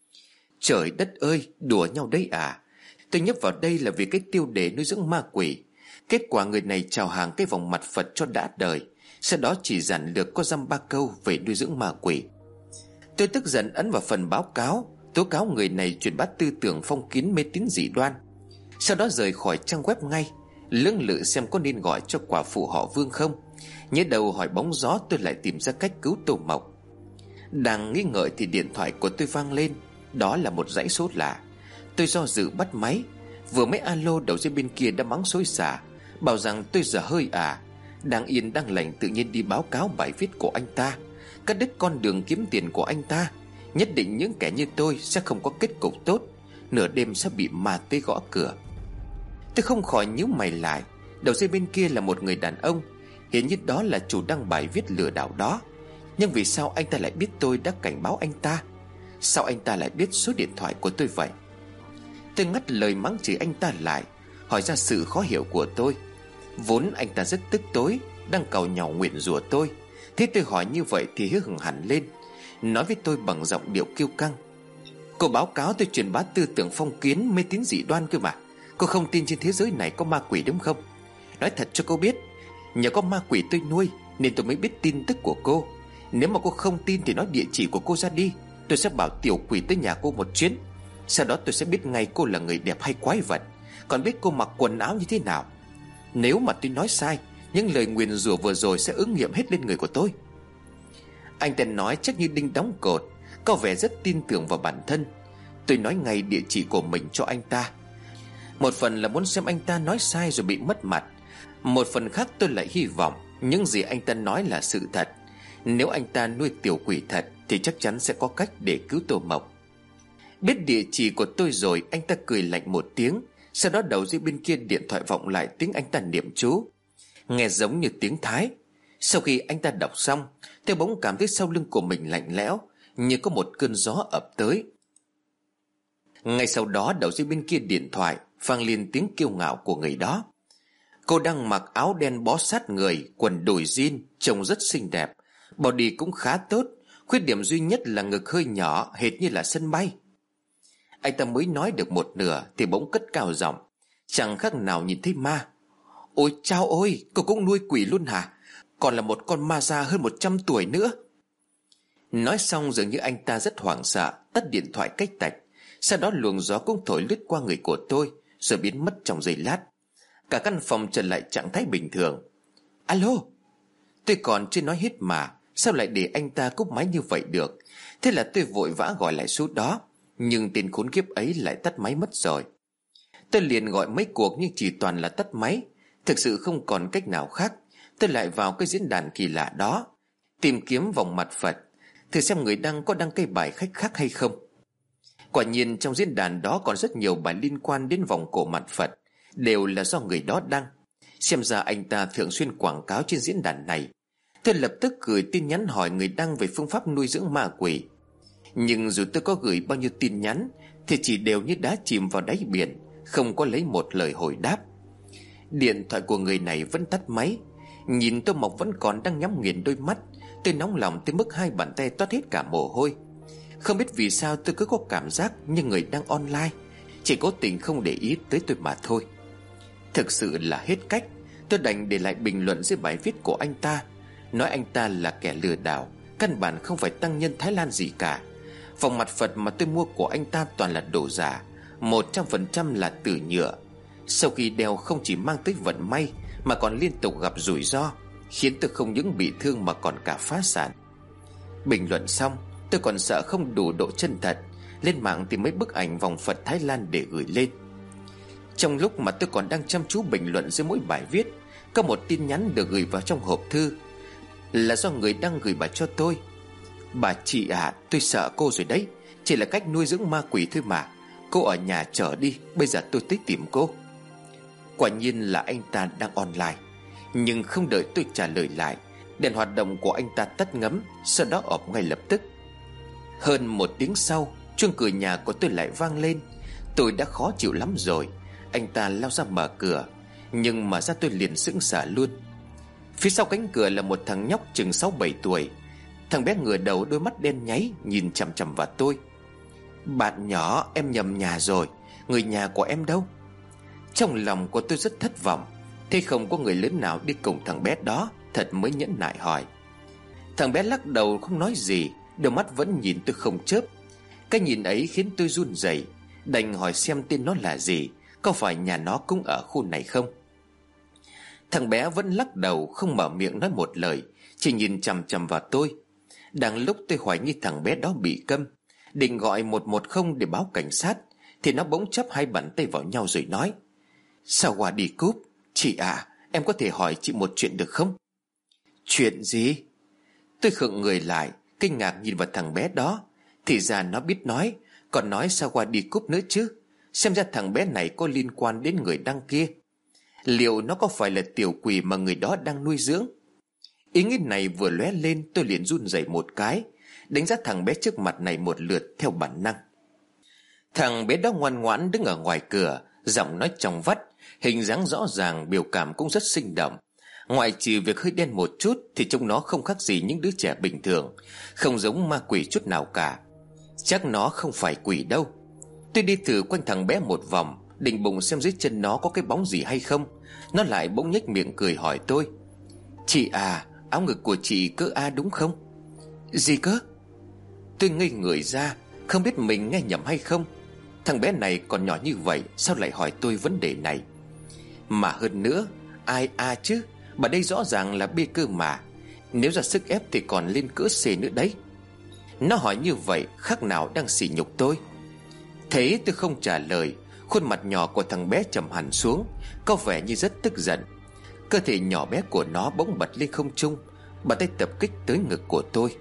Trời đất ơi, đùa nhau đấy à? Tôi nhấp vào đây là vì cái tiêu đề nuôi dưỡng ma quỷ. Kết quả người này chào hàng cái vòng mặt Phật cho đã đời, sau đó chỉ giản lược có dăm ba câu về nuôi dưỡng ma quỷ. Tôi tức giận ấn vào phần báo cáo, tố cáo người này truyền bá tư tưởng phong kiến mê tín dị đoan. Sau đó rời khỏi trang web ngay, lưỡng lự xem có nên gọi cho quả phụ họ Vương không. Nhớ đầu hỏi bóng gió, tôi lại tìm ra cách cứu Tô Mộc. Đang nghi ngợi thì điện thoại của tôi vang lên. Đó là một dãy số lạ. Tôi do dự bắt máy. Vừa mới alo, đầu dây bên kia đã mắng xối xả, bảo rằng tôi dở hơi à. Đang yên đang lành tự nhiên đi báo cáo bài viết của anh ta, cắt đứt con đường kiếm tiền của anh ta. Nhất định những kẻ như tôi sẽ không có kết cục tốt, nửa đêm sẽ bị ma tới gõ cửa. Tôi không khỏi nhíu mày lại. Đầu dây bên kia là một người đàn ông, hiển nhiên đó là chủ đăng bài viết lừa đảo đó. Nhưng vì sao anh ta lại biết tôi đã cảnh báo anh ta? Sao anh ta lại biết số điện thoại của tôi vậy? Tôi ngắt lời mắng chửi anh ta lại, hỏi ra sự khó hiểu của tôi. Vốn anh ta rất tức tối, đang càu nhàu nguyền rủa tôi. Thế tôi hỏi như vậy thì hứa hừng hẳn lên, nói với tôi bằng giọng điệu kiêu căng: cô báo cáo tôi truyền bá tư tưởng phong kiến mê tín dị đoan cơ mà. Cô không tin trên thế giới này có ma quỷ đúng không? Nói thật cho cô biết, Nhờ có ma quỷ tôi nuôi nên tôi mới biết tin tức của cô. Nếu mà cô không tin thì nói địa chỉ của cô ra đi, tôi sẽ bảo tiểu quỷ tới nhà cô một chuyến. Sau đó tôi sẽ biết ngay cô là người đẹp hay quái vật, còn biết cô mặc quần áo như thế nào. Nếu mà tôi nói sai, những lời nguyền rủa vừa rồi sẽ ứng nghiệm hết lên người của tôi. Anh ta nói chắc như đinh đóng cột, có vẻ rất tin tưởng vào bản thân. Tôi nói ngay địa chỉ của mình cho anh ta. Một phần là muốn xem anh ta nói sai rồi bị mất mặt, một phần khác tôi lại hy vọng những gì anh ta nói là sự thật. Nếu anh ta nuôi tiểu quỷ thật thì chắc chắn sẽ có cách để cứu Tô Mộc. Biết địa chỉ của tôi rồi, anh ta cười lạnh một tiếng. Sau đó đầu dây bên kia điện thoại vọng lại tiếng anh ta niệm chú, nghe giống như tiếng Thái. Sau khi anh ta đọc xong, tôi bỗng cảm thấy sau lưng của mình lạnh lẽo, như có một cơn gió ập tới. Ngay sau đó đầu dây bên kia điện thoại vang lên tiếng kiêu ngạo của người đó. Cô đang mặc áo đen bó sát người, quần đùi jean, trông rất xinh đẹp, body cũng khá tốt. Khuyết điểm duy nhất là ngực hơi nhỏ, hệt như là sân bay. Anh ta mới nói được một nửa thì bỗng cất cao giọng, chẳng khác nào nhìn thấy ma. Ôi chao ôi, cô cũng nuôi quỷ luôn hả? Còn là một con ma già hơn một trăm tuổi nữa. Nói xong dường như anh ta rất hoảng sợ, tắt điện thoại cách tạch. Sau đó luồng gió cũng thổi lướt qua người của tôi, rồi biến mất trong giây lát. Cả căn phòng trở lại trạng thái bình thường. Alo. Tôi còn chưa nói hết mà sao lại để anh ta cúp máy như vậy được? Thế là tôi vội vã gọi lại số đó, nhưng tên khốn kiếp ấy lại tắt máy mất rồi. Tôi liền gọi mấy cuộc nhưng chỉ toàn là tắt máy. Thực sự không còn cách nào khác. Tôi lại vào cái diễn đàn kỳ lạ đó, tìm kiếm vòng mặt Phật, thử xem người đăng có đăng cái bài khách khác hay không. Quả nhiên trong diễn đàn đó còn rất nhiều bài liên quan đến vòng cổ mặt Phật, đều là do người đó đăng. Xem ra anh ta thường xuyên quảng cáo trên diễn đàn này. Tôi lập tức gửi tin nhắn hỏi người đăng về phương pháp nuôi dưỡng ma quỷ. Nhưng dù tôi có gửi bao nhiêu tin nhắn thì chỉ đều như đá chìm vào đáy biển, không có lấy một lời hồi đáp. Điện thoại của người này vẫn tắt máy. Nhìn Tô Mộc vẫn còn đang nhắm nghiền đôi mắt, tôi nóng lòng tới mức hai bàn tay toát hết cả mồ hôi. Không biết vì sao tôi cứ có cảm giác như người đang online, chỉ cố tình không để ý tới tôi mà thôi. Thực sự là hết cách. Tôi đành để lại bình luận dưới bài viết của anh ta, nói anh ta là kẻ lừa đảo, căn bản không phải tăng nhân Thái Lan gì cả. Vòng mặt Phật mà tôi mua của anh ta toàn là đồ giả, một trăm phần trăm là từ nhựa. Sau khi đeo không chỉ mang tới vận may mà còn liên tục gặp rủi ro, khiến tôi không những bị thương mà còn cả phá sản. Bình luận xong, tôi còn sợ không đủ độ chân thật, lên mạng tìm mấy bức ảnh vòng Phật Thái Lan để gửi lên. Trong lúc mà tôi còn đang chăm chú bình luận dưới mỗi bài viết, có một tin nhắn được gửi vào trong hộp thư, là do người đăng gửi bà cho tôi. Bà chị à, tôi sợ cô rồi đấy, chỉ là cách nuôi dưỡng ma quỷ thôi mà. Cô ở nhà chờ đi, bây giờ tôi tới tìm cô. Quả nhiên là anh ta đang online. Nhưng không đợi tôi trả lời lại, đèn hoạt động của anh ta tắt ngấm, sau đó ọp ngay lập tức. Hơn một tiếng sau, chuông cửa nhà của tôi lại vang lên. Tôi đã khó chịu lắm rồi. Anh ta lao ra mở cửa, nhưng mà ra tôi liền sững sờ luôn. Phía sau cánh cửa là một thằng nhóc chừng sáu bảy tuổi. Thằng bé ngửa đầu, đôi mắt đen nháy nhìn chằm chằm vào tôi. Bạn nhỏ, em nhầm nhà rồi. Người nhà của em đâu? Trong lòng của tôi rất thất vọng. Thế không có người lớn nào đi cùng thằng bé đó, thật mới nhẫn nại hỏi. Thằng bé lắc đầu không nói gì, đôi mắt vẫn nhìn tôi không chớp. Cái nhìn ấy khiến tôi run rẩy, đành hỏi xem tên nó là gì, có phải nhà nó cũng ở khu này không. Thằng bé vẫn lắc đầu, không mở miệng nói một lời, chỉ nhìn chằm chằm vào tôi. Đang lúc tôi hoài nghi thằng bé đó bị câm, định gọi một một không để báo cảnh sát, thì nó bỗng chắp hai bàn tay vào nhau rồi nói: Sao qua đi cúp? Chị à, em có thể hỏi chị một chuyện được không? Chuyện gì? Tôi khựng người lại, kinh ngạc nhìn vào thằng bé đó. Thì ra nó biết nói, còn nói sao qua đi cúp nữa chứ. Xem ra thằng bé này có liên quan đến người đăng kia. Liệu nó có phải là tiểu quỷ mà người đó đang nuôi dưỡng? Ý nghĩ này vừa lóe lên, tôi liền run rẩy một cái, đánh giá thằng bé trước mặt này một lượt theo bản năng. Thằng bé đó ngoan ngoãn đứng ở ngoài cửa, giọng nói trong vắt, hình dáng rõ ràng, biểu cảm cũng rất sinh động. Ngoại trừ việc hơi đen một chút thì trông nó không khác gì những đứa trẻ bình thường, không giống ma quỷ chút nào cả. Chắc nó không phải quỷ đâu. Tôi đi thử quanh thằng bé một vòng, định bụng xem dưới chân nó có cái bóng gì hay không. Nó lại bỗng nhếch miệng cười hỏi tôi: Chị à, áo ngực của chị cỡ A đúng không? Gì cơ? Tôi ngây người ra, không biết mình nghe nhầm hay không. Thằng bé này còn nhỏ như vậy, sao lại hỏi tôi vấn đề này? Mà hơn nữa, ai A chứ? Bà đây rõ ràng là B cơ mà. Nếu ra sức ép thì còn lên cỡ C nữa đấy. Nó hỏi như vậy khác nào đang sỉ nhục tôi. Thế tôi không trả lời. Khuôn mặt nhỏ của thằng bé trầm hẳn xuống, có vẻ như rất tức giận. Cơ thể nhỏ bé của nó bỗng bật lên không trung, bàn tay tập kích tới ngực của tôi.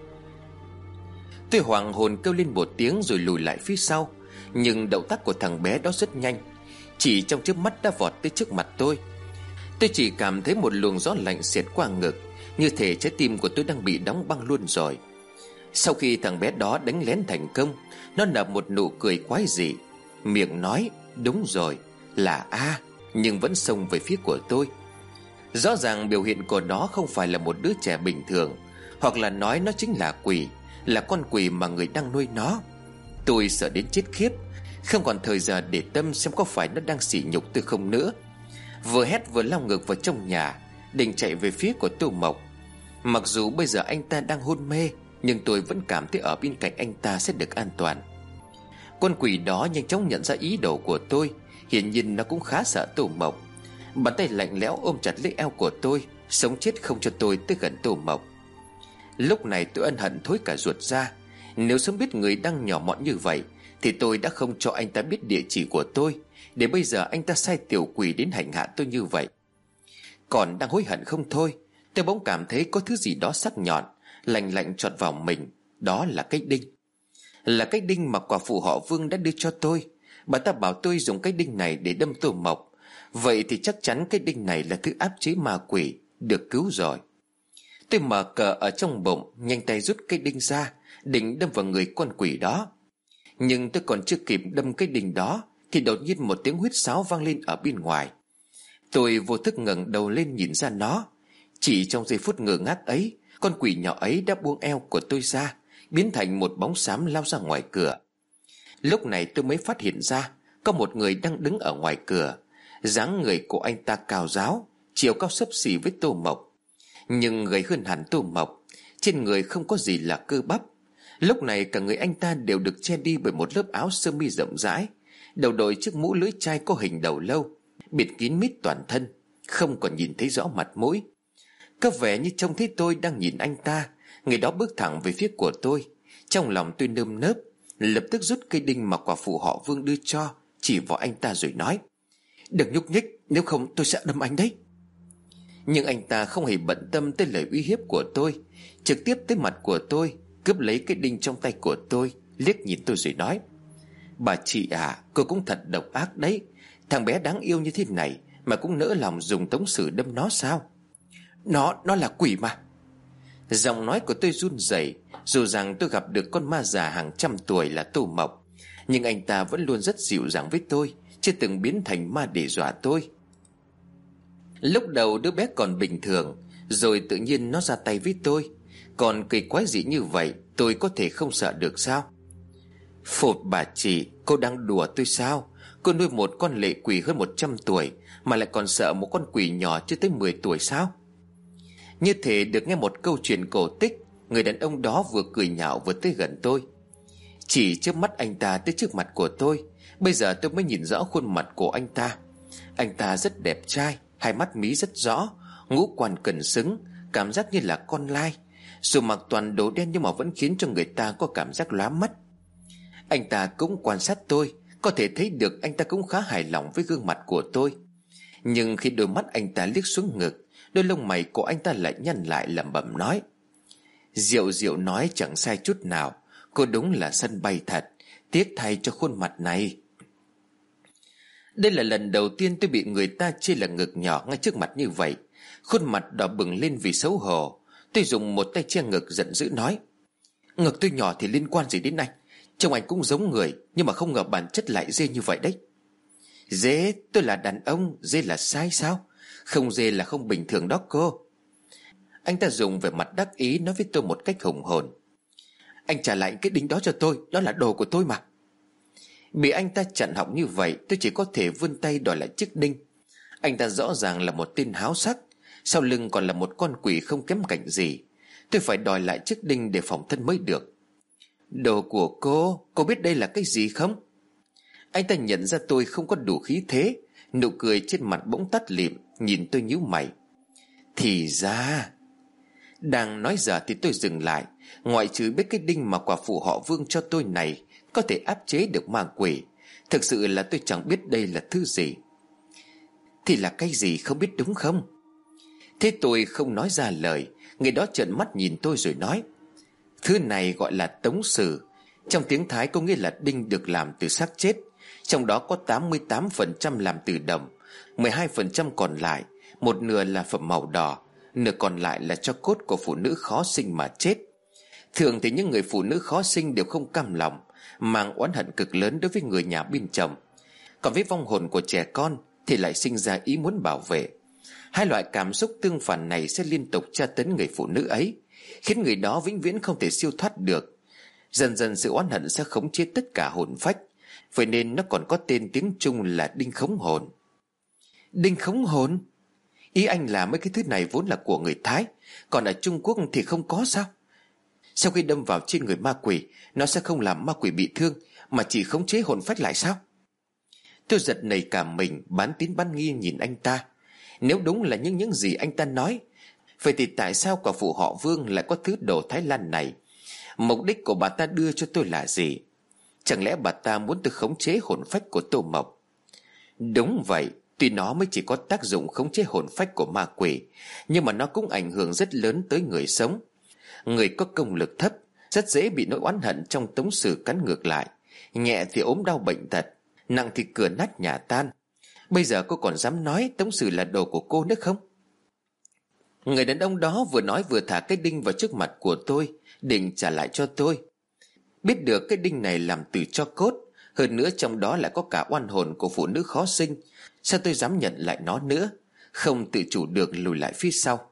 Tôi hoảng hồn kêu lên một tiếng rồi lùi lại phía sau. Nhưng động tác của thằng bé đó rất nhanh, chỉ trong chớp mắt đã vọt tới trước mặt tôi. Tôi chỉ cảm thấy một luồng gió lạnh xẹt qua ngực, như thể trái tim của tôi đang bị đóng băng luôn rồi. Sau khi thằng bé đó đánh lén thành công, nó nở một nụ cười quái dị, miệng nói đúng rồi, là A, nhưng vẫn xông về phía của tôi. Rõ ràng biểu hiện của nó không phải là một đứa trẻ bình thường, hoặc là nói nó chính là quỷ, là con quỷ mà người đang nuôi nó. Tôi sợ đến chết khiếp, không còn thời giờ để tâm xem có phải nó đang sỉ nhục tôi không nữa. Vừa hét vừa lao ngược vào trong nhà, định chạy về phía của Tô Mộc. Mặc dù bây giờ anh ta đang hôn mê, nhưng tôi vẫn cảm thấy ở bên cạnh anh ta sẽ được an toàn. Con quỷ đó nhanh chóng nhận ra ý đồ của tôi. Hiển nhiên nó cũng khá sợ Tô Mộc. Bàn tay lạnh lẽo ôm chặt lấy eo của tôi, sống chết không cho tôi tới gần Tô Mộc. Lúc này tôi ân hận thối cả ruột ra. Nếu sớm biết người đang nhỏ mọn như vậy thì tôi đã không cho anh ta biết địa chỉ của tôi, để bây giờ anh ta sai tiểu quỷ đến hành hạ tôi như vậy. Còn đang hối hận không thôi, tôi bỗng cảm thấy có thứ gì đó sắc nhọn lạnh lạnh chọt vào mình. Đó là cái đinh. Là cái đinh mà quả phụ họ Vương đã đưa cho tôi. Bà ta bảo tôi dùng cái đinh này để đâm Tô Mộc. Vậy thì chắc chắn cái đinh này là thứ áp chế ma quỷ, được cứu rồi. Tôi mở cờ ở trong bụng, nhanh tay rút cái đinh ra, định đâm vào người con quỷ đó. Nhưng tôi còn chưa kịp đâm cái đinh đó thì đột nhiên một tiếng huýt sáo vang lên ở bên ngoài. Tôi vô thức ngẩng đầu lên nhìn ra nó. Chỉ trong giây phút ngơ ngác ấy, con quỷ nhỏ ấy đã buông eo của tôi ra, biến thành một bóng xám lao ra ngoài cửa. Lúc này tôi mới phát hiện ra có một người đang đứng ở ngoài cửa. Dáng người của anh ta cao ráo, chiều cao xấp xỉ với Tô Mộc, nhưng gầy hơn hẳn Tô Mộc. Trên người không có gì là cơ bắp. Lúc này cả người anh ta đều được che đi bởi một lớp áo sơ mi rộng rãi, đầu đội chiếc mũ lưỡi chai có hình đầu lâu, bịt kín mít toàn thân, không còn nhìn thấy rõ mặt mũi. Có vẻ như trông thấy tôi đang nhìn anh ta. Người đó bước thẳng về phía của tôi. Trong lòng tôi nơm nớp, lập tức rút cây đinh mà quả phụ họ Vương đưa cho, chỉ vào anh ta rồi nói: "Đừng nhúc nhích, nếu không tôi sẽ đâm anh đấy." Nhưng anh ta không hề bận tâm tới lời uy hiếp của tôi, trực tiếp tới mặt của tôi, cướp lấy cái đinh trong tay của tôi, liếc nhìn tôi rồi nói: "Bà chị à, cô cũng thật độc ác đấy. Thằng bé đáng yêu như thế này mà cũng nỡ lòng dùng tống sử đâm nó sao? Nó, nó là quỷ mà." Giọng nói của tôi run rẩy. Dù rằng tôi gặp được con ma già hàng trăm tuổi là Tô Mộc, nhưng anh ta vẫn luôn rất dịu dàng với tôi, chưa từng biến thành ma để dọa tôi. Lúc đầu đứa bé còn bình thường, rồi tự nhiên nó ra tay với tôi. Còn kỳ quái gì như vậy, tôi có thể không sợ được sao? Phụt bà chị, cô đang đùa tôi sao? Cô nuôi một con lệ quỷ hơn một trăm tuổi mà lại còn sợ một con quỷ nhỏ chưa tới mười tuổi sao? Như thể được nghe một câu chuyện cổ tích, người đàn ông đó vừa cười nhạo vừa tới gần tôi. Chỉ trước mắt anh ta tới trước mặt của tôi, bây giờ tôi mới nhìn rõ khuôn mặt của anh ta. Anh ta rất đẹp trai, hai mắt mí rất rõ, ngũ quan cân xứng, cảm giác như là con lai. Dù mặc toàn đồ đen nhưng mà vẫn khiến cho người ta có cảm giác lóa mắt. Anh ta cũng quan sát tôi, có thể thấy được anh ta cũng khá hài lòng với gương mặt của tôi. Nhưng khi đôi mắt anh ta liếc xuống ngực, đôi lông mày của anh ta lại nhăn lại, lẩm bẩm nói: "Diệu Diệu nói chẳng sai chút nào, cô đúng là sân bay thật, tiếc thay cho khuôn mặt này." Đây là lần đầu tiên tôi bị người ta chê là ngực nhỏ ngay trước mặt như vậy. Khuôn mặt đỏ bừng lên vì xấu hổ. Tôi dùng một tay che ngực giận dữ nói: "Ngực tôi nhỏ thì liên quan gì đến anh? Trông anh cũng giống người, nhưng mà không ngờ bản chất lại dê như vậy đấy." "Dê? Tôi là đàn ông, dê là sai sao? Không dê là không bình thường đó cô." Anh ta dùng vẻ mặt đắc ý nói với tôi một cách hùng hồn: "Anh trả lại cái đinh đó cho tôi, đó là đồ của tôi mà." Bị anh ta chặn họng như vậy, tôi chỉ có thể vươn tay đòi lại chiếc đinh. Anh ta rõ ràng là một tên háo sắc. sau lưng còn là một con quỷ không kém cạnh gì. Tôi phải đòi lại chiếc đinh để phòng thân mới được. Đồ của cô, cô biết đây là cái gì không? Anh ta nhận ra tôi không có đủ khí thế, nụ cười trên mặt bỗng tắt lịm, nhìn tôi nhíu mày. Thì ra... Đang nói giờ thì tôi dừng lại. Ngoại trừ biết cái đinh mà quả phụ họ Vương cho tôi này có thể áp chế được ma quỷ, thực sự là tôi chẳng biết đây là thứ gì. Thì là cái gì không biết đúng không? Thế tôi không nói ra lời. Người đó trợn mắt nhìn tôi rồi nói: Thứ này gọi là tống sử. Trong tiếng Thái có nghĩa là đinh được làm từ xác chết. Trong đó có tám mươi tám phần trăm làm từ đồng, mười hai phần trăm còn lại, một nửa là phẩm màu đỏ, nửa còn lại là tro cốt của phụ nữ khó sinh mà chết. Thường thì những người phụ nữ khó sinh đều không cam lòng, mang oán hận cực lớn đối với người nhà bên chồng. Còn với vong hồn của trẻ con thì lại sinh ra ý muốn bảo vệ. Hai loại cảm xúc tương phản này sẽ liên tục tra tấn người phụ nữ ấy, khiến người đó vĩnh viễn không thể siêu thoát được. Dần dần sự oán hận sẽ khống chế tất cả hồn phách, vậy nên nó còn có tên tiếng Trung là đinh khống hồn. Đinh khống hồn? Ý anh là mấy cái thứ này vốn là của người Thái, còn ở Trung Quốc thì không có sao? Sau khi đâm vào trên người ma quỷ, nó sẽ không làm ma quỷ bị thương, mà chỉ khống chế hồn phách lại sao? Tôi giật nảy cả mình, bán tín bán nghi nhìn anh ta. Nếu đúng là những những gì anh ta nói, vậy thì tại sao quả phụ họ Vương lại có thứ đồ Thái Lan này? Mục đích của bà ta đưa cho tôi là gì? Chẳng lẽ bà ta muốn tôi khống chế hồn phách của Tô Mộc? Đúng vậy, tuy nó mới chỉ có tác dụng khống chế hồn phách của ma quỷ, nhưng mà nó cũng ảnh hưởng rất lớn tới người sống. Người có công lực thấp rất dễ bị nỗi oán hận trong tống sử cắn ngược lại. Nhẹ thì ốm đau bệnh tật, nặng thì cửa nát nhà tan. Bây giờ cô còn dám nói tống sử là đồ của cô nữa không? Người đàn ông đó vừa nói vừa thả cái đinh vào trước mặt của tôi, định trả lại cho tôi. Biết được cái đinh này làm từ tro cốt, hơn nữa trong đó lại có cả oan hồn của phụ nữ khó sinh, sao tôi dám nhận lại nó nữa? Không tự chủ được lùi lại phía sau.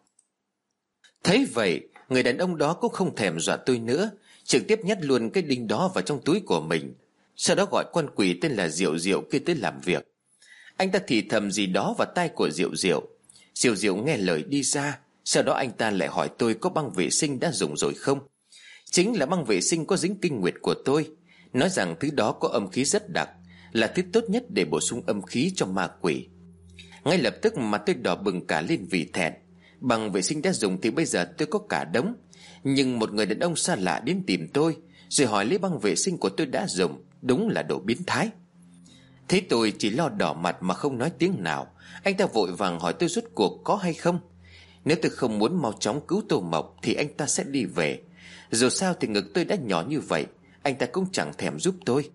Thấy vậy, người đàn ông đó cũng không thèm dọa tôi nữa, trực tiếp nhét luôn cái đinh đó vào trong túi của mình. Sau đó gọi con quỷ tên là Diệu Diệu kia tới làm việc. Anh ta thì thầm gì đó vào tai của Diệu Diệu. Diệu Diệu nghe lời đi ra. Sau đó anh ta lại hỏi tôi có băng vệ sinh đã dùng rồi không. Chính là băng vệ sinh có dính kinh nguyệt của tôi, nói rằng thứ đó có âm khí rất đặc, là thứ tốt nhất để bổ sung âm khí cho ma quỷ. Ngay lập tức mà tôi đỏ bừng cả lên vì thẹn. Băng vệ sinh đã dùng thì bây giờ tôi có cả đống, nhưng một người đàn ông xa lạ đến tìm tôi rồi hỏi lấy băng vệ sinh của tôi đã dùng, đúng là đồ biến thái. Thấy tôi chỉ lo đỏ mặt mà không nói tiếng nào, anh ta vội vàng hỏi tôi rốt cuộc có hay không. Nếu tôi không muốn mau chóng cứu Tô Mộc thì anh ta sẽ đi về. Dù sao thì ngực tôi đã nhỏ như vậy, anh ta cũng chẳng thèm giúp tôi.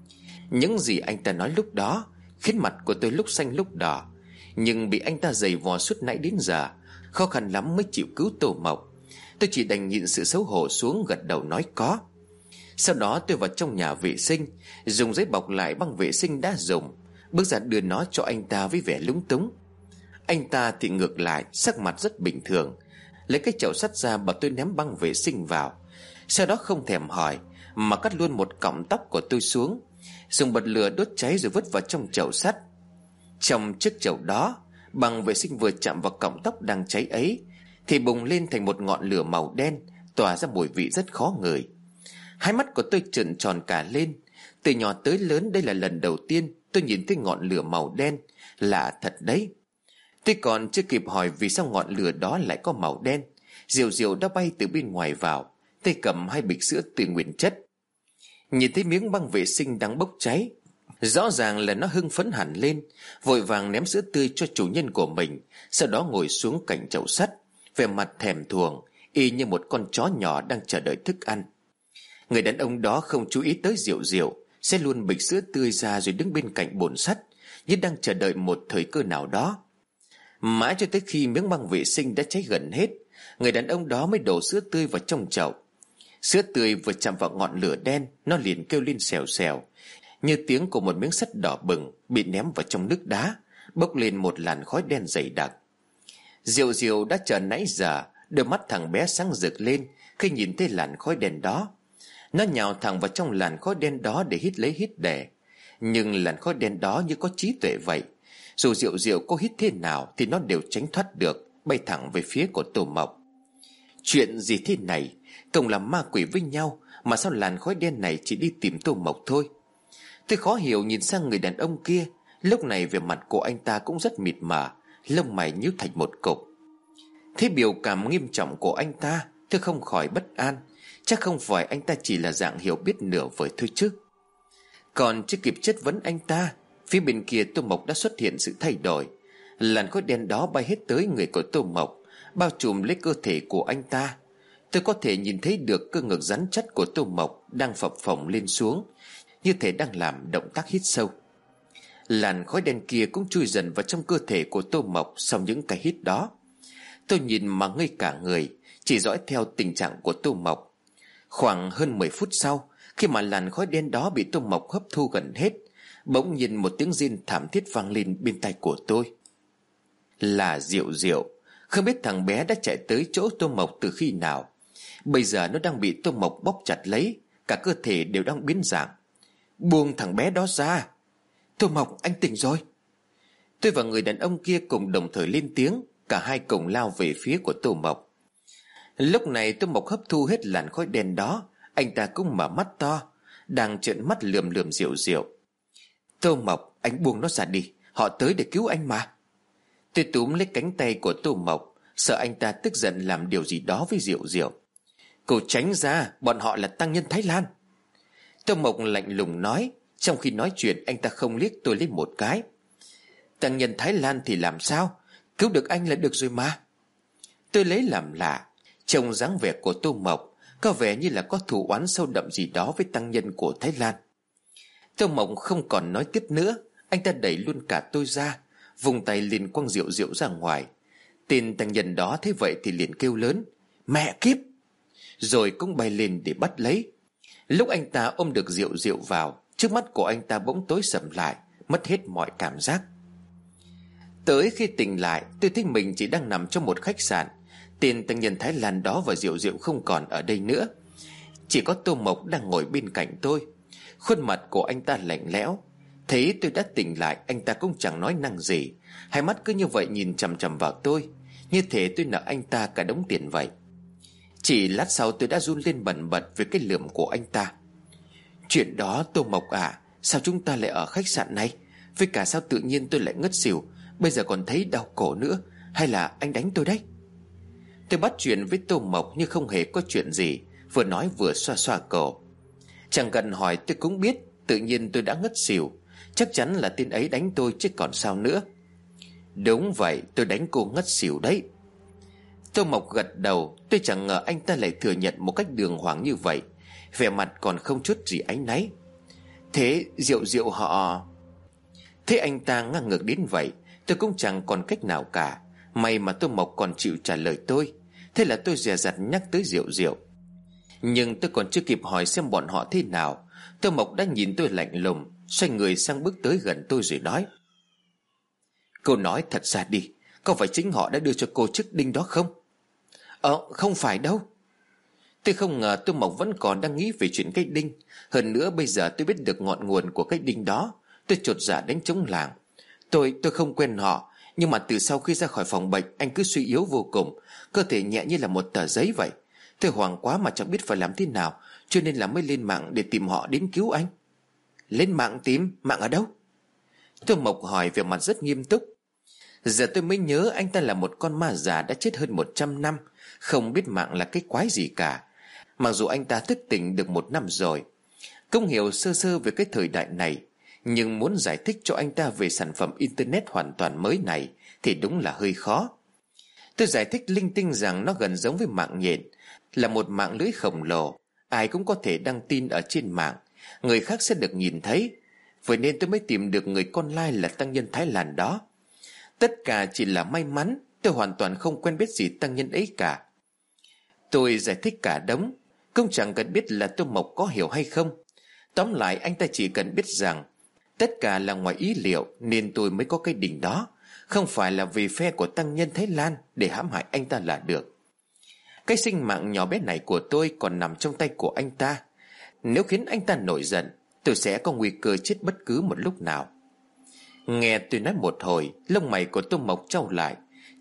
Những gì anh ta nói lúc đó khiến mặt của tôi lúc xanh lúc đỏ, nhưng bị anh ta giày vò suốt nãy đến giờ, khó khăn lắm mới chịu cứu Tô Mộc. Tôi chỉ đành nhịn sự xấu hổ xuống gật đầu nói có. Sau đó tôi vào trong nhà vệ sinh, dùng giấy bọc lại băng vệ sinh đã dùng, bước ra đưa nó cho anh ta với vẻ lúng túng. Anh ta thì ngược lại, sắc mặt rất bình thường, lấy cái chậu sắt ra bảo tôi ném băng vệ sinh vào. Sau đó không thèm hỏi mà cắt luôn một cọng tóc của tôi xuống, dùng bật lửa đốt cháy rồi vứt vào trong chậu sắt. Trong chiếc chậu đó, băng vệ sinh vừa chạm vào cọng tóc đang cháy ấy thì bùng lên thành một ngọn lửa màu đen, tỏa ra mùi vị rất khó ngửi. Hai mắt của tôi trợn tròn cả lên. Từ nhỏ tới lớn đây là lần đầu tiên tôi nhìn thấy ngọn lửa màu đen. Lạ thật đấy. Tôi còn chưa kịp hỏi vì sao ngọn lửa đó lại có màu đen, Diệu Diệu đã bay từ bên ngoài vào, tay cầm hai bịch sữa từ nguyên chất. Nhìn thấy miếng băng vệ sinh đang bốc cháy, rõ ràng là nó hưng phấn hẳn lên, vội vàng ném sữa tươi cho chủ nhân của mình. Sau đó ngồi xuống cạnh chậu sắt, vẻ mặt thèm thuồng, y như một con chó nhỏ đang chờ đợi thức ăn. Người đàn ông đó không chú ý tới Diệu Diệu, xé luôn bịch sữa tươi ra rồi đứng bên cạnh bồn sắt, như đang chờ đợi một thời cơ nào đó. Mãi cho tới khi miếng băng vệ sinh đã cháy gần hết, người đàn ông đó mới đổ sữa tươi vào trong chậu. Sữa tươi vừa chạm vào ngọn lửa đen, nó liền kêu lên xèo xèo, như tiếng của một miếng sắt đỏ bừng bị ném vào trong nước đá, bốc lên một làn khói đen dày đặc. Diệu Diệu đã chờ nãy giờ, đôi mắt thằng bé sáng rực lên khi nhìn thấy làn khói đen đó. Nó nhào thẳng vào trong làn khói đen đó để hít lấy hít để. Nhưng làn khói đen đó như có trí tuệ vậy, dù Diệu Diệu có hít thế nào thì nó đều tránh thoát được. bay thẳng về phía của Tô Mộc. Chuyện gì thế này? Cùng là ma quỷ với nhau mà sao làn khói đen này chỉ đi tìm Tô Mộc thôi? Tôi khó hiểu nhìn sang người đàn ông kia. Lúc này về mặt của anh ta cũng rất mịt mờ, lông mày nhíu thành một cục. Thế biểu cảm nghiêm trọng của anh ta, tôi không khỏi bất an. Chắc không phải anh ta chỉ là dạng hiểu biết nửa vời thôi chứ. Còn chưa kịp chất vấn anh ta, phía bên kia Tô Mộc đã xuất hiện sự thay đổi. Làn khói đen đó bay hết tới người của Tô Mộc, bao trùm lấy cơ thể của anh ta. Tôi có thể nhìn thấy được cơ ngực rắn chắc của Tô Mộc đang phập phồng lên xuống, như thể đang làm động tác hít sâu. Làn khói đen kia cũng chui dần vào trong cơ thể của Tô Mộc sau những cái hít đó. Tôi nhìn mà ngây cả người, chỉ dõi theo tình trạng của Tô Mộc. Khoảng hơn mười phút sau, khi mà làn khói đen đó bị Tô Mộc hấp thu gần hết, bỗng nhìn một tiếng rên thảm thiết vang lên bên tai của tôi. Là Diệu Diệu. Không biết thằng bé đã chạy tới chỗ Tô Mộc từ khi nào. Bây giờ nó đang bị Tô Mộc bóp chặt lấy, cả cơ thể đều đang biến dạng. Buông thằng bé đó ra. Tô Mộc, anh tỉnh rồi. Tôi và người đàn ông kia cùng đồng thời lên tiếng. Cả hai cùng lao về phía của Tô Mộc. Lúc này Tô Mộc hấp thu hết làn khói đen đó. Anh ta cũng mở mắt to, đang trợn mắt lườm lườm Diệu Diệu. Tô Mộc, anh buông nó ra đi, họ tới để cứu anh mà. Tôi túm lấy cánh tay của Tô Mộc, sợ anh ta tức giận làm điều gì đó với Diệu Diệu. Cô tránh ra, bọn họ là tăng nhân Thái Lan. Tô Mộc lạnh lùng nói. Trong khi nói chuyện anh ta không liếc tôi lên một cái. Tăng nhân Thái Lan thì làm sao? Cứu được anh là được rồi mà. Tôi lấy làm lạ. Trông dáng vẻ của Tô Mộc có vẻ như là có thù oán sâu đậm gì đó với tăng nhân của Thái Lan. Tô Mộc không còn nói tiếp nữa. Anh ta đẩy luôn cả tôi ra, vùng tay liền quăng Diệu Diệu ra ngoài. Tên tăng nhân đó thấy vậy thì liền kêu lớn: Mẹ kiếp! Rồi cũng bay lên để bắt lấy. Lúc anh ta ôm được Diệu Diệu vào, trước mắt của anh ta bỗng tối sầm lại, mất hết mọi cảm giác. Tới khi tỉnh lại, tôi thấy mình chỉ đang nằm trong một khách sạn. Tên tăng nhân Thái Lan đó và Diệu Diệu không còn ở đây nữa. Chỉ có Tô Mộc đang ngồi bên cạnh tôi. Khuôn mặt của anh ta lạnh lẽo. Thấy tôi đã tỉnh lại, anh ta cũng chẳng nói năng gì. Hai mắt cứ như vậy nhìn chằm chằm vào tôi, như thể tôi nợ anh ta cả đống tiền vậy. Chỉ lát sau tôi đã run lên bần bật với cái lườm của anh ta. Chuyện đó Tô Mộc à, sao chúng ta lại ở khách sạn này? Với cả sao tự nhiên tôi lại ngất xỉu, bây giờ còn thấy đau cổ nữa. Hay là anh đánh tôi đấy? Tôi bắt chuyện với Tô Mộc như không hề có chuyện gì, vừa nói vừa xoa xoa cổ. Chẳng cần hỏi tôi cũng biết, tự nhiên tôi đã ngất xỉu. Chắc chắn là tên ấy đánh tôi chứ còn sao nữa. Đúng vậy, tôi đánh cô ngất xỉu đấy. Tô Mộc gật đầu. Tôi chẳng ngờ anh ta lại thừa nhận một cách đường hoàng như vậy, vẻ mặt còn không chút gì áy náy. Thế Diệu Diệu họ... Thế anh ta ngang ngược đến vậy, tôi cũng chẳng còn cách nào cả. May mà Tô Mộc còn chịu trả lời tôi. Thế là tôi dè dặt nhắc tới Diệu Diệu. Nhưng tôi còn chưa kịp hỏi xem bọn họ thế nào, Tô Mộc đã nhìn tôi lạnh lùng, xoay người sang bước tới gần tôi rồi nói: Cô nói thật ra đi, có phải chính họ đã đưa cho cô chiếc đinh đó không? Ờ không phải đâu. Tôi không ngờ Tô Mộc vẫn còn đang nghĩ về chuyện cái đinh. Hơn nữa bây giờ tôi biết được ngọn nguồn của cái đinh đó. Tôi chột dạ đánh trống làng. Tôi tôi không quen họ, nhưng mà từ sau khi ra khỏi phòng bệnh, anh cứ suy yếu vô cùng, cơ thể nhẹ như là một tờ giấy vậy. Tôi hoảng quá mà chẳng biết phải làm thế nào, cho nên là mới lên mạng để tìm họ đến cứu anh. Lên mạng tìm? Mạng ở đâu? Tô Mộc hỏi về mặt rất nghiêm túc. Giờ tôi mới nhớ anh ta là một con ma già đã chết hơn một trăm năm, không biết mạng là cái quái gì cả. Mặc dù anh ta thức tỉnh được một năm rồi, cũng hiểu sơ sơ về cái thời đại này, nhưng muốn giải thích cho anh ta về sản phẩm internet hoàn toàn mới này thì đúng là hơi khó. Tôi giải thích linh tinh rằng nó gần giống với mạng nhện, là một mạng lưới khổng lồ, ai cũng có thể đăng tin ở trên mạng, người khác sẽ được nhìn thấy. Vậy nên tôi mới tìm được người con lai là tăng nhân Thái Lan đó. Tất cả chỉ là may mắn, tôi hoàn toàn không quen biết gì tăng nhân ấy cả. Tôi giải thích cả đống, cũng chẳng cần biết là Tô Mộc có hiểu hay không. Tóm lại anh ta chỉ cần biết rằng tất cả là ngoài ý liệu nên tôi mới có cái đỉnh đó, không phải là vì phe của tăng nhân Thái Lan để hãm hại anh ta là được. Cái sinh mạng nhỏ bé này của tôi còn nằm trong tay của anh ta. Nếu khiến anh ta nổi giận, tôi sẽ có nguy cơ chết bất cứ một lúc nào. Nghe tôi nói một hồi, lông mày của Tô Mộc trao lại,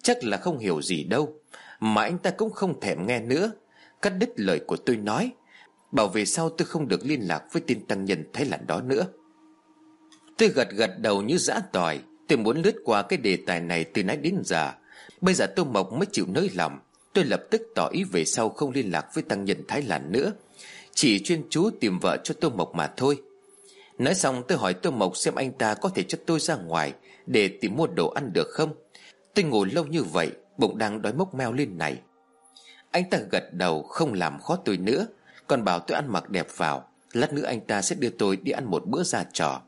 chắc là không hiểu gì đâu. Mà anh ta cũng không thèm nghe nữa, cắt đứt lời của tôi nói, bảo về sau tôi không được liên lạc với tên tăng nhân Thái Lan đó nữa. Tôi gật gật đầu như dã tỏi. Tôi muốn lướt qua cái đề tài này từ nãy đến giờ. Bây giờ Tô Mộc mới chịu nới lòng. Tôi lập tức tỏ ý về sau không liên lạc với tăng nhân Thái Lan nữa, chỉ chuyên chú tìm vợ cho Tô Mộc mà thôi. Nói xong tôi hỏi Tô Mộc xem anh ta có thể cho tôi ra ngoài để tìm mua đồ ăn được không. Tôi ngồi lâu như vậy, bụng đang đói mốc meo lên này. Anh ta gật đầu không làm khó tôi nữa, còn bảo tôi ăn mặc đẹp vào, lát nữa anh ta sẽ đưa tôi đi ăn một bữa ra trò.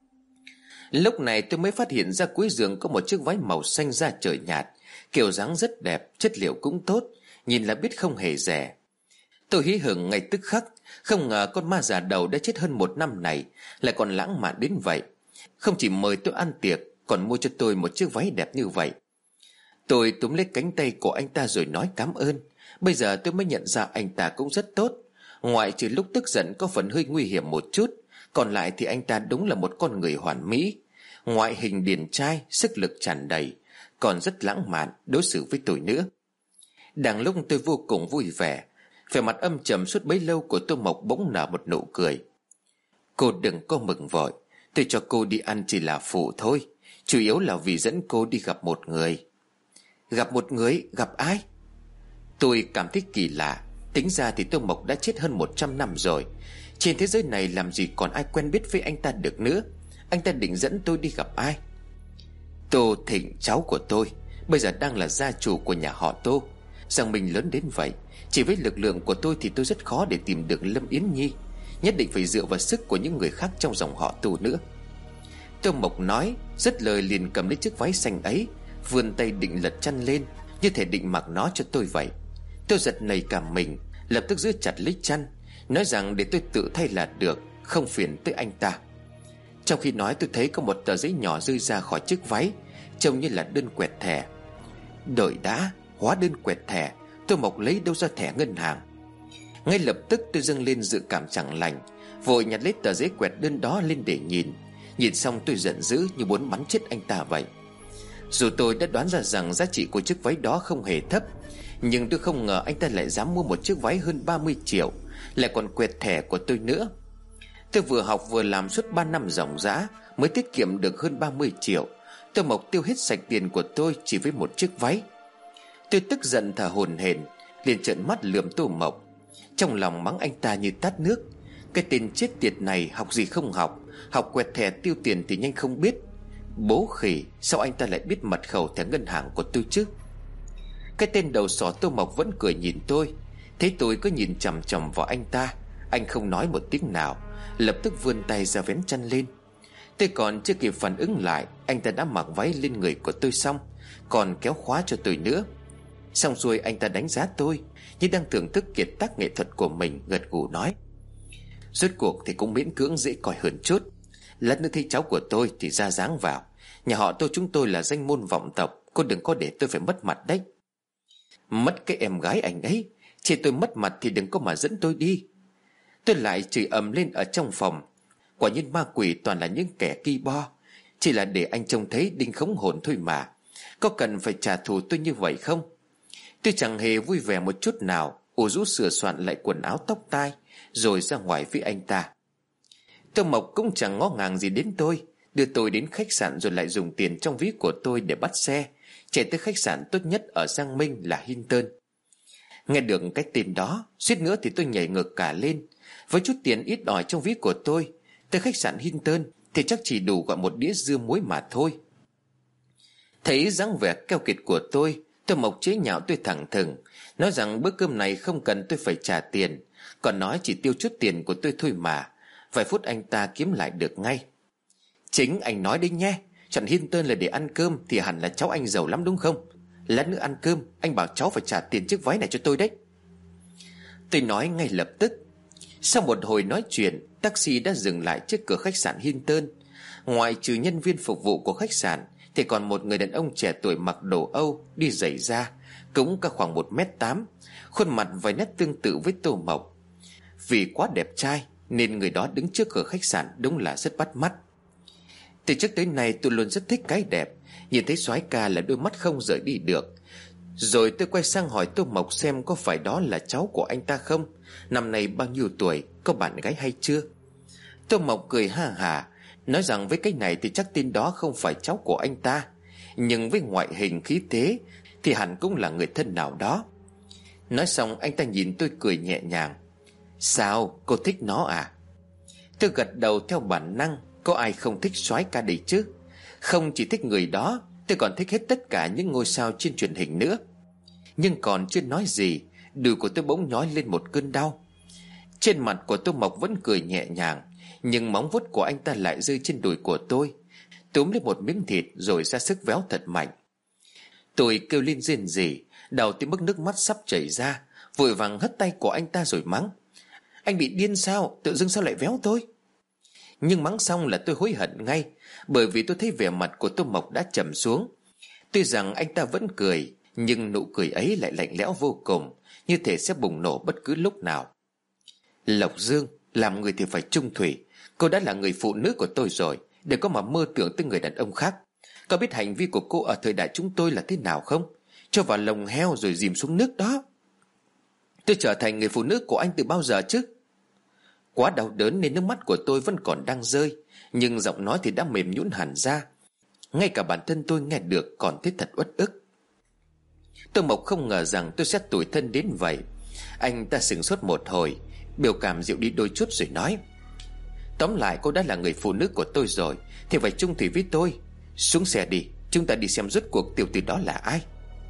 Lúc này tôi mới phát hiện ra cuối giường có một chiếc váy màu xanh da trời nhạt, kiểu dáng rất đẹp, chất liệu cũng tốt, nhìn là biết không hề rẻ. Tôi hí hửng ngay tức khắc, không ngờ con ma già đầu đã chết hơn một năm này lại còn lãng mạn đến vậy. Không chỉ mời tôi ăn tiệc, còn mua cho tôi một chiếc váy đẹp như vậy. Tôi túm lấy cánh tay của anh ta rồi nói cảm ơn. Bây giờ tôi mới nhận ra anh ta cũng rất tốt, ngoại trừ lúc tức giận có phần hơi nguy hiểm một chút, còn lại thì anh ta đúng là một con người hoàn mỹ. Ngoại hình điển trai, sức lực tràn đầy, còn rất lãng mạn đối xử với tôi nữa. Đang lúc tôi vô cùng vui vẻ, vẻ mặt âm trầm suốt bấy lâu của Tô Mộc bỗng nở một nụ cười. Cô đừng có mừng vội, tôi cho cô đi ăn chỉ là phụ thôi, chủ yếu là vì dẫn cô đi gặp một người. Gặp một người? Gặp ai? Tôi cảm thấy kỳ lạ. Tính ra thì Tô Mộc đã chết hơn một trăm năm rồi. Trên thế giới này làm gì còn ai quen biết với anh ta được nữa. Anh ta định dẫn tôi đi gặp ai? Tô Thịnh, cháu của tôi, bây giờ đang là gia chủ của nhà họ Tô. Rằng mình lớn đến vậy, chỉ với lực lượng của tôi thì tôi rất khó để tìm được Lâm Yến Nhi. Nhất định phải dựa vào sức của những người khác trong dòng họ Tô nữa. Tô Mộc nói, dứt lời liền cầm lấy chiếc váy xanh ấy, vươn tay định lật chăn lên, như thể định mặc nó cho tôi vậy. Tôi giật nảy cả mình, lập tức giữ chặt lấy chăn, nói rằng để tôi tự thay là được, không phiền tới anh ta. Trong khi nói tôi thấy có một tờ giấy nhỏ rơi ra khỏi chiếc váy, trông như là đơn quẹt thẻ. Đợi đã, hóa đơn quẹt thẻ. Tô Mộc lấy đâu ra thẻ ngân hàng? Ngay lập tức tôi dâng lên dự cảm chẳng lành, vội nhặt lấy tờ giấy quẹt đơn đó lên để nhìn. Nhìn xong tôi giận dữ như muốn bắn chết anh ta vậy. Dù tôi đã đoán ra rằng giá trị của chiếc váy đó không hề thấp, nhưng tôi không ngờ anh ta lại dám mua một chiếc váy hơn ba mươi triệu, lại còn quẹt thẻ của tôi nữa. Tôi vừa học vừa làm suốt ba năm ròng rã mới tiết kiệm được hơn ba mươi triệu. Tô Mộc tiêu hết sạch tiền của tôi chỉ với một chiếc váy. Tôi tức giận thở hổn hển, liền trợn mắt lườm Tô Mộc, trong lòng mắng anh ta như tát nước. Cái tên chết tiệt này học gì không học, học quẹt thẻ tiêu tiền thì nhanh không biết. Bố khỉ, sao anh ta lại biết mật khẩu thẻ ngân hàng của tôi chứ? Cái tên đầu sỏ Tô Mộc vẫn cười nhìn tôi. Thấy tôi cứ nhìn chằm chằm vào anh ta, anh không nói một tiếng nào, lập tức vươn tay ra vén chăn lên. Tôi còn chưa kịp phản ứng lại, anh ta đã mặc váy lên người của tôi xong, còn kéo khóa cho tôi nữa. Xong rồi anh ta đánh giá tôi như đang thưởng thức kiệt tác nghệ thuật của mình, gật gù nói, rốt cuộc thì cũng miễn cưỡng dễ coi hơn chút. Lát nữa thấy cháu của tôi thì ra dáng vào. Nhà họ Tô chúng tôi là danh môn vọng tộc, cô đừng có để tôi phải mất mặt đấy. Mất cái em gái anh ấy, chỉ tôi mất mặt thì đừng có mà dẫn tôi đi. Tôi lại chửi ầm lên ở trong phòng. Quả nhiên ma quỷ toàn là những kẻ ki bo, chỉ là để anh trông thấy đinh khống hồn thôi mà. Có cần phải trả thù tôi như vậy không? Tôi chẳng hề vui vẻ một chút nào, ủ rũ sửa soạn lại quần áo tóc tai, rồi ra ngoài với anh ta. Tô Mộc cũng chẳng ngó ngàng gì đến tôi, đưa tôi đến khách sạn rồi lại dùng tiền trong ví của tôi để bắt xe chạy tới khách sạn tốt nhất ở Giang Minh là Hinton. Nghe được cái tên đó, suýt nữa thì tôi nhảy ngược cả lên. Với chút tiền ít ỏi trong ví của tôi, tới khách sạn Hinton thì chắc chỉ đủ gọi một đĩa dưa muối mà thôi. Thấy dáng vẻ keo kiệt của tôi, Tô Mộc chế nhạo tôi thẳng thừng, nói rằng bữa cơm này không cần tôi phải trả tiền, còn nói chỉ tiêu chút tiền của tôi thôi mà, vài phút anh ta kiếm lại được ngay. Chính anh nói đấy nhé, chọn Hinton là để ăn cơm thì hẳn là cháu anh giàu lắm đúng không? Lát nữa ăn cơm anh bảo cháu phải trả tiền chiếc váy này cho tôi đấy. Tôi nói ngay lập tức. Sau một hồi nói chuyện, taxi đã dừng lại trước cửa khách sạn Hinton. Ngoài trừ nhân viên phục vụ của khách sạn thì còn một người đàn ông trẻ tuổi mặc đồ Âu, đi giày da, cũng cả khoảng một mét tám, khuôn mặt vài nét tương tự với Tô Mộc. Vì quá đẹp trai nên người đó đứng trước cửa khách sạn đúng là rất bắt mắt. Từ trước tới nay tôi luôn rất thích cái đẹp, Nhìn thấy soái ca là đôi mắt không rời đi được. Rồi tôi quay sang hỏi Tô Mộc xem có phải đó là cháu của anh ta không, năm nay bao nhiêu tuổi, có bạn gái hay chưa. Tô Mộc cười ha hả, nói rằng với cái này thì chắc tin đó không phải cháu của anh ta, nhưng với ngoại hình khí thế thì hẳn cũng là người thân nào đó. Nói xong anh ta nhìn tôi cười nhẹ nhàng. Sao, cô thích nó à? Tôi gật đầu theo bản năng. Có ai không thích soái ca đây chứ? Không chỉ thích người đó, tôi còn thích hết tất cả những ngôi sao trên truyền hình nữa. Nhưng còn chưa nói gì, đùi của tôi bỗng nhói lên một cơn đau. Trên mặt của Tô Mộc vẫn cười nhẹ nhàng, nhưng móng vuốt của anh ta lại rơi trên đùi của tôi, túm lấy một miếng thịt rồi ra sức véo thật mạnh. Tôi kêu lên rên rỉ, đau tới mức nước mắt sắp chảy ra, vội vàng hất tay của anh ta rồi mắng. Anh bị điên sao? Tự dưng sao lại véo tôi? Nhưng mắng xong là tôi hối hận ngay, bởi vì tôi thấy vẻ mặt của Tô Mộc đã trầm xuống. Tuy rằng anh ta vẫn cười, nhưng nụ cười ấy lại lạnh lẽo vô cùng, như thể sẽ bùng nổ bất cứ lúc nào. Lộc Dương, làm người thì phải trung thủy. Cô đã là người phụ nữ của tôi rồi, đừng có mà mơ tưởng tới người đàn ông khác. Có biết hành vi của cô ở thời đại chúng tôi là thế nào không? Cho vào lồng heo rồi dìm xuống nước đó. Tôi trở thành người phụ nữ của anh từ bao giờ chứ? Quá đau đớn nên nước mắt của tôi vẫn còn đang rơi, nhưng giọng nói thì đã mềm nhũn hẳn ra. Ngay cả bản thân tôi nghe được còn thấy thật uất ức. Tô Mộc không ngờ rằng tôi sẽ tủi thân đến vậy. Anh ta sững sốt một hồi, biểu cảm dịu đi đôi chút rồi nói. Tóm lại cô đã là người phụ nữ của tôi rồi thì phải chung thủy với tôi. Xuống xe đi, chúng ta đi xem rốt cuộc tiểu tử đó là ai.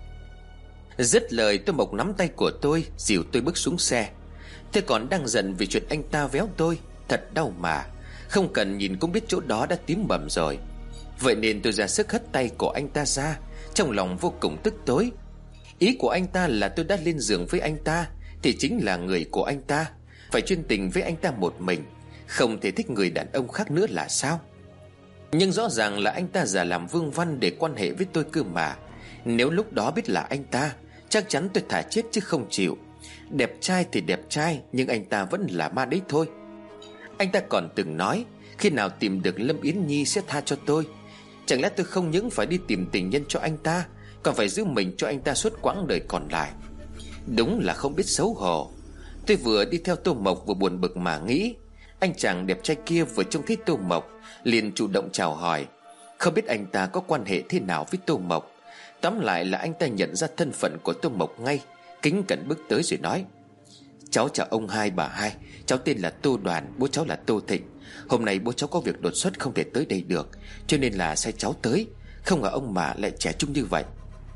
Dứt lời, Tô Mộc nắm tay của tôi, dìu tôi bước xuống xe. Tôi còn đang giận vì chuyện anh ta véo tôi, thật đau mà. Không cần nhìn cũng biết chỗ đó đã tím bầm rồi. Vậy nên tôi ra sức hất tay của anh ta ra, trong lòng vô cùng tức tối. Ý của anh ta là tôi đã lên giường với anh ta thì chính là người của anh ta, phải chuyên tình với anh ta một mình, không thể thích người đàn ông khác nữa là sao? Nhưng rõ ràng là anh ta giả làm Vương Văn để quan hệ với tôi cơ mà. Nếu lúc đó biết là anh ta, chắc chắn tôi thả chết chứ không chịu. Đẹp trai thì đẹp trai, nhưng anh ta vẫn là ma đấy thôi. Anh ta còn từng nói khi nào tìm được Lâm Yến Nhi sẽ tha cho tôi. Chẳng lẽ tôi không những phải đi tìm tình nhân cho anh ta, còn phải giữ mình cho anh ta suốt quãng đời còn lại? Đúng là không biết xấu hổ. Tôi vừa đi theo Tô Mộc vừa buồn bực mà nghĩ. Anh chàng đẹp trai kia vừa trông thấy Tô Mộc liền chủ động chào hỏi. Không biết anh ta có quan hệ thế nào với Tô Mộc. Tóm lại là anh ta nhận ra thân phận của Tô Mộc ngay, kính cẩn bước tới rồi nói. Cháu chào ông hai bà hai, cháu tên là Tô Đoàn, bố cháu là Tô Thịnh. Hôm nay bố cháu có việc đột xuất không thể tới đây được, cho nên là sai cháu tới. Không ngờ ông bà lại trẻ trung như vậy.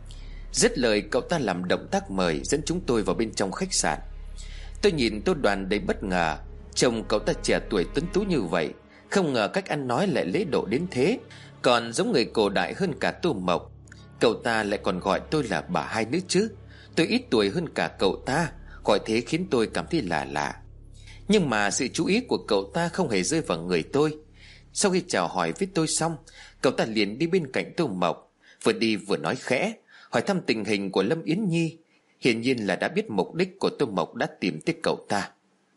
Dứt lời, cậu ta làm động tác mời dẫn chúng tôi vào bên trong khách sạn. Tôi nhìn Tô Đoàn đầy bất ngờ. Trông cậu ta trẻ tuổi tuấn tú như vậy, không ngờ cách ăn nói lại lễ độ đến thế, còn giống người cổ đại hơn cả Tô Mộc. Cậu ta lại còn gọi tôi là bà hai nữa chứ. Tôi ít tuổi hơn cả cậu ta, gọi thế khiến tôi cảm thấy lạ lạ. Nhưng mà sự chú ý của cậu ta không hề rơi vào người tôi. Sau khi chào hỏi với tôi xong, cậu ta liền đi bên cạnh Tô Mộc, vừa đi vừa nói khẽ, hỏi thăm tình hình của Lâm Yến Nhi. Hiển nhiên là đã biết mục đích của Tô Mộc đã tìm tới cậu ta.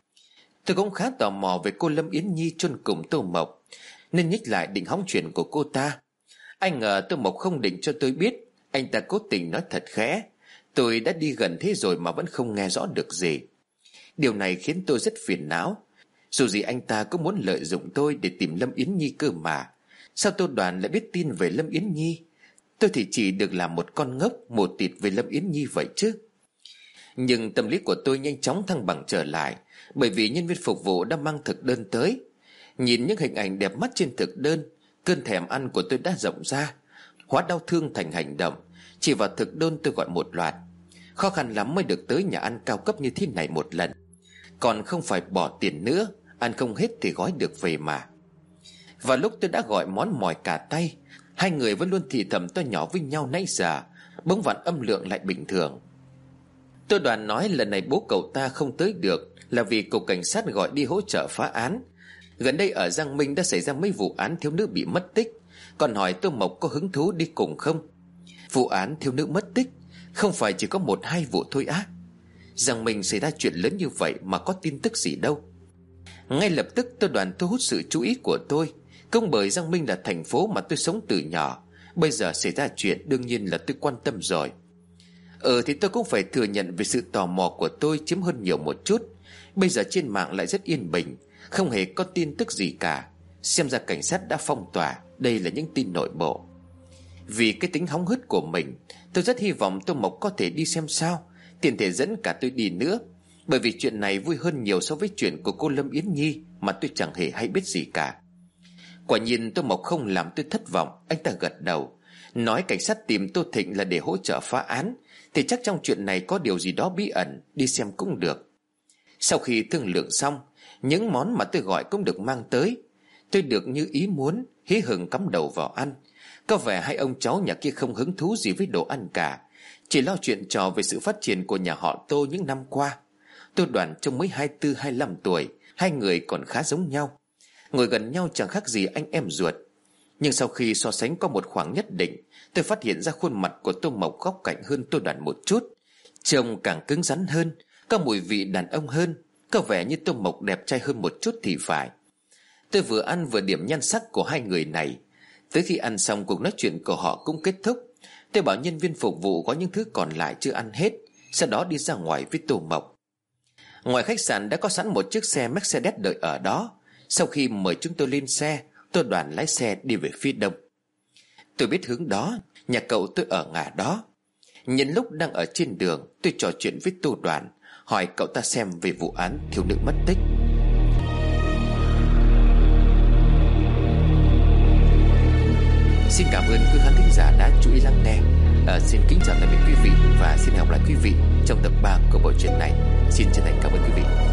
Tôi cũng khá tò mò về cô Lâm Yến Nhi chôn cùng Tô Mộc, nên nhích lại định hóng chuyện của cô ta. Ai ngờ Tô Mộc không định cho tôi biết. Anh ta cố tình nói thật khẽ. Tôi đã đi gần thế rồi mà vẫn không nghe rõ được gì. Điều này khiến tôi rất phiền não. Dù gì anh ta cũng muốn lợi dụng tôi để tìm Lâm Yến Nhi cơ mà. Sao Tô Đoàn lại biết tin về Lâm Yến Nhi? Tôi thì chỉ được làm một con ngốc một tịt về Lâm Yến Nhi vậy chứ. Nhưng tâm lý của tôi nhanh chóng thăng bằng trở lại, bởi vì nhân viên phục vụ đã mang thực đơn tới. Nhìn những hình ảnh đẹp mắt trên thực đơn, cơn thèm ăn của tôi đã rộng ra, hóa đau thương thành hành động. Chỉ vào thực đơn tôi gọi một loạt. Khó khăn lắm mới được tới nhà ăn cao cấp như thế này một lần. Còn không phải bỏ tiền nữa, ăn không hết thì gói được về mà. Và lúc tôi đã gọi món mòi cả tay, hai người vẫn luôn thì thầm to nhỏ với nhau nãy giờ, bỗng vặn âm lượng lại bình thường. Tôi Đoàn nói lần này bố cậu ta không tới được là vì cục cảnh sát gọi đi hỗ trợ phá án. Gần đây ở Giang Minh đã xảy ra mấy vụ án thiếu nữ bị mất tích, còn hỏi Tô Mộc có hứng thú đi cùng không. Vụ án thiếu nữ mất tích không phải chỉ có một hai vụ thôi á. Giang Minh xảy ra chuyện lớn như vậy mà có tin tức gì đâu. Ngay lập tức Tô Đoàn thu hút sự chú ý của tôi, không bởi Giang Minh là thành phố mà tôi sống từ nhỏ, Bây giờ xảy ra chuyện đương nhiên là tôi quan tâm rồi. Ừ thì tôi cũng phải thừa nhận về sự tò mò của tôi chiếm hơn nhiều một chút. Bây giờ trên mạng lại rất yên bình, không hề có tin tức gì cả. Xem ra cảnh sát đã phong tỏa. Đây là những tin nội bộ. Vì cái tính hóng hớt của mình, tôi rất hy vọng Tô Mộc có thể đi xem sao, tiện thể dẫn cả tôi đi nữa. Bởi vì chuyện này vui hơn nhiều so với chuyện của cô Lâm Yến Nhi mà tôi chẳng hề hay biết gì cả. Quả nhiên Tô Mộc không làm tôi thất vọng. Anh ta gật đầu, nói cảnh sát tìm Tô Thịnh là để hỗ trợ phá án, thì chắc trong chuyện này có điều gì đó bí ẩn, đi xem cũng được. Sau khi thương lượng xong, những món mà tôi gọi cũng được mang tới. Tôi được như ý muốn, hí hửng cắm đầu vào ăn. Có vẻ hai ông cháu nhà kia không hứng thú gì với đồ ăn cả, chỉ lo chuyện trò về sự phát triển của nhà họ Tô những năm qua. Tô Đoàn trông mới hai mươi tư hai mươi lăm tuổi, hai người còn khá giống nhau, ngồi gần nhau chẳng khác gì anh em ruột. Nhưng sau khi so sánh có một khoảng nhất định, tôi phát hiện ra khuôn mặt của Tô Mộc góc cạnh hơn Tô Đoàn một chút, trông càng cứng rắn hơn, có mùi vị đàn ông hơn. Có vẻ như Tô Mộc đẹp trai hơn một chút thì phải. Tôi vừa ăn vừa điểm nhan sắc của hai người này. Tới khi ăn xong, cuộc nói chuyện của họ cũng kết thúc. Tôi bảo nhân viên phục vụ có những thứ còn lại chưa ăn hết, sau đó đi ra ngoài với Tô Mộc. Ngoài khách sạn đã có sẵn một chiếc xe Mercedes đợi ở đó. Sau khi mời chúng tôi lên xe, Tô Đoàn lái xe đi về phía đông. Tôi biết hướng đó, nhà cậu tôi ở ngả đó. Nhân lúc đang ở trên đường, tôi trò chuyện với Tô Đoàn, hỏi cậu ta xem về vụ án thiếu nữ mất tích. Xin cảm ơn quý khán thính giả đã chú ý lắng nghe. à, Xin kính chào tạm biệt quý vị và xin hẹn gặp lại quý vị trong tập ba của bộ truyện này. Xin chân thành cảm ơn quý vị.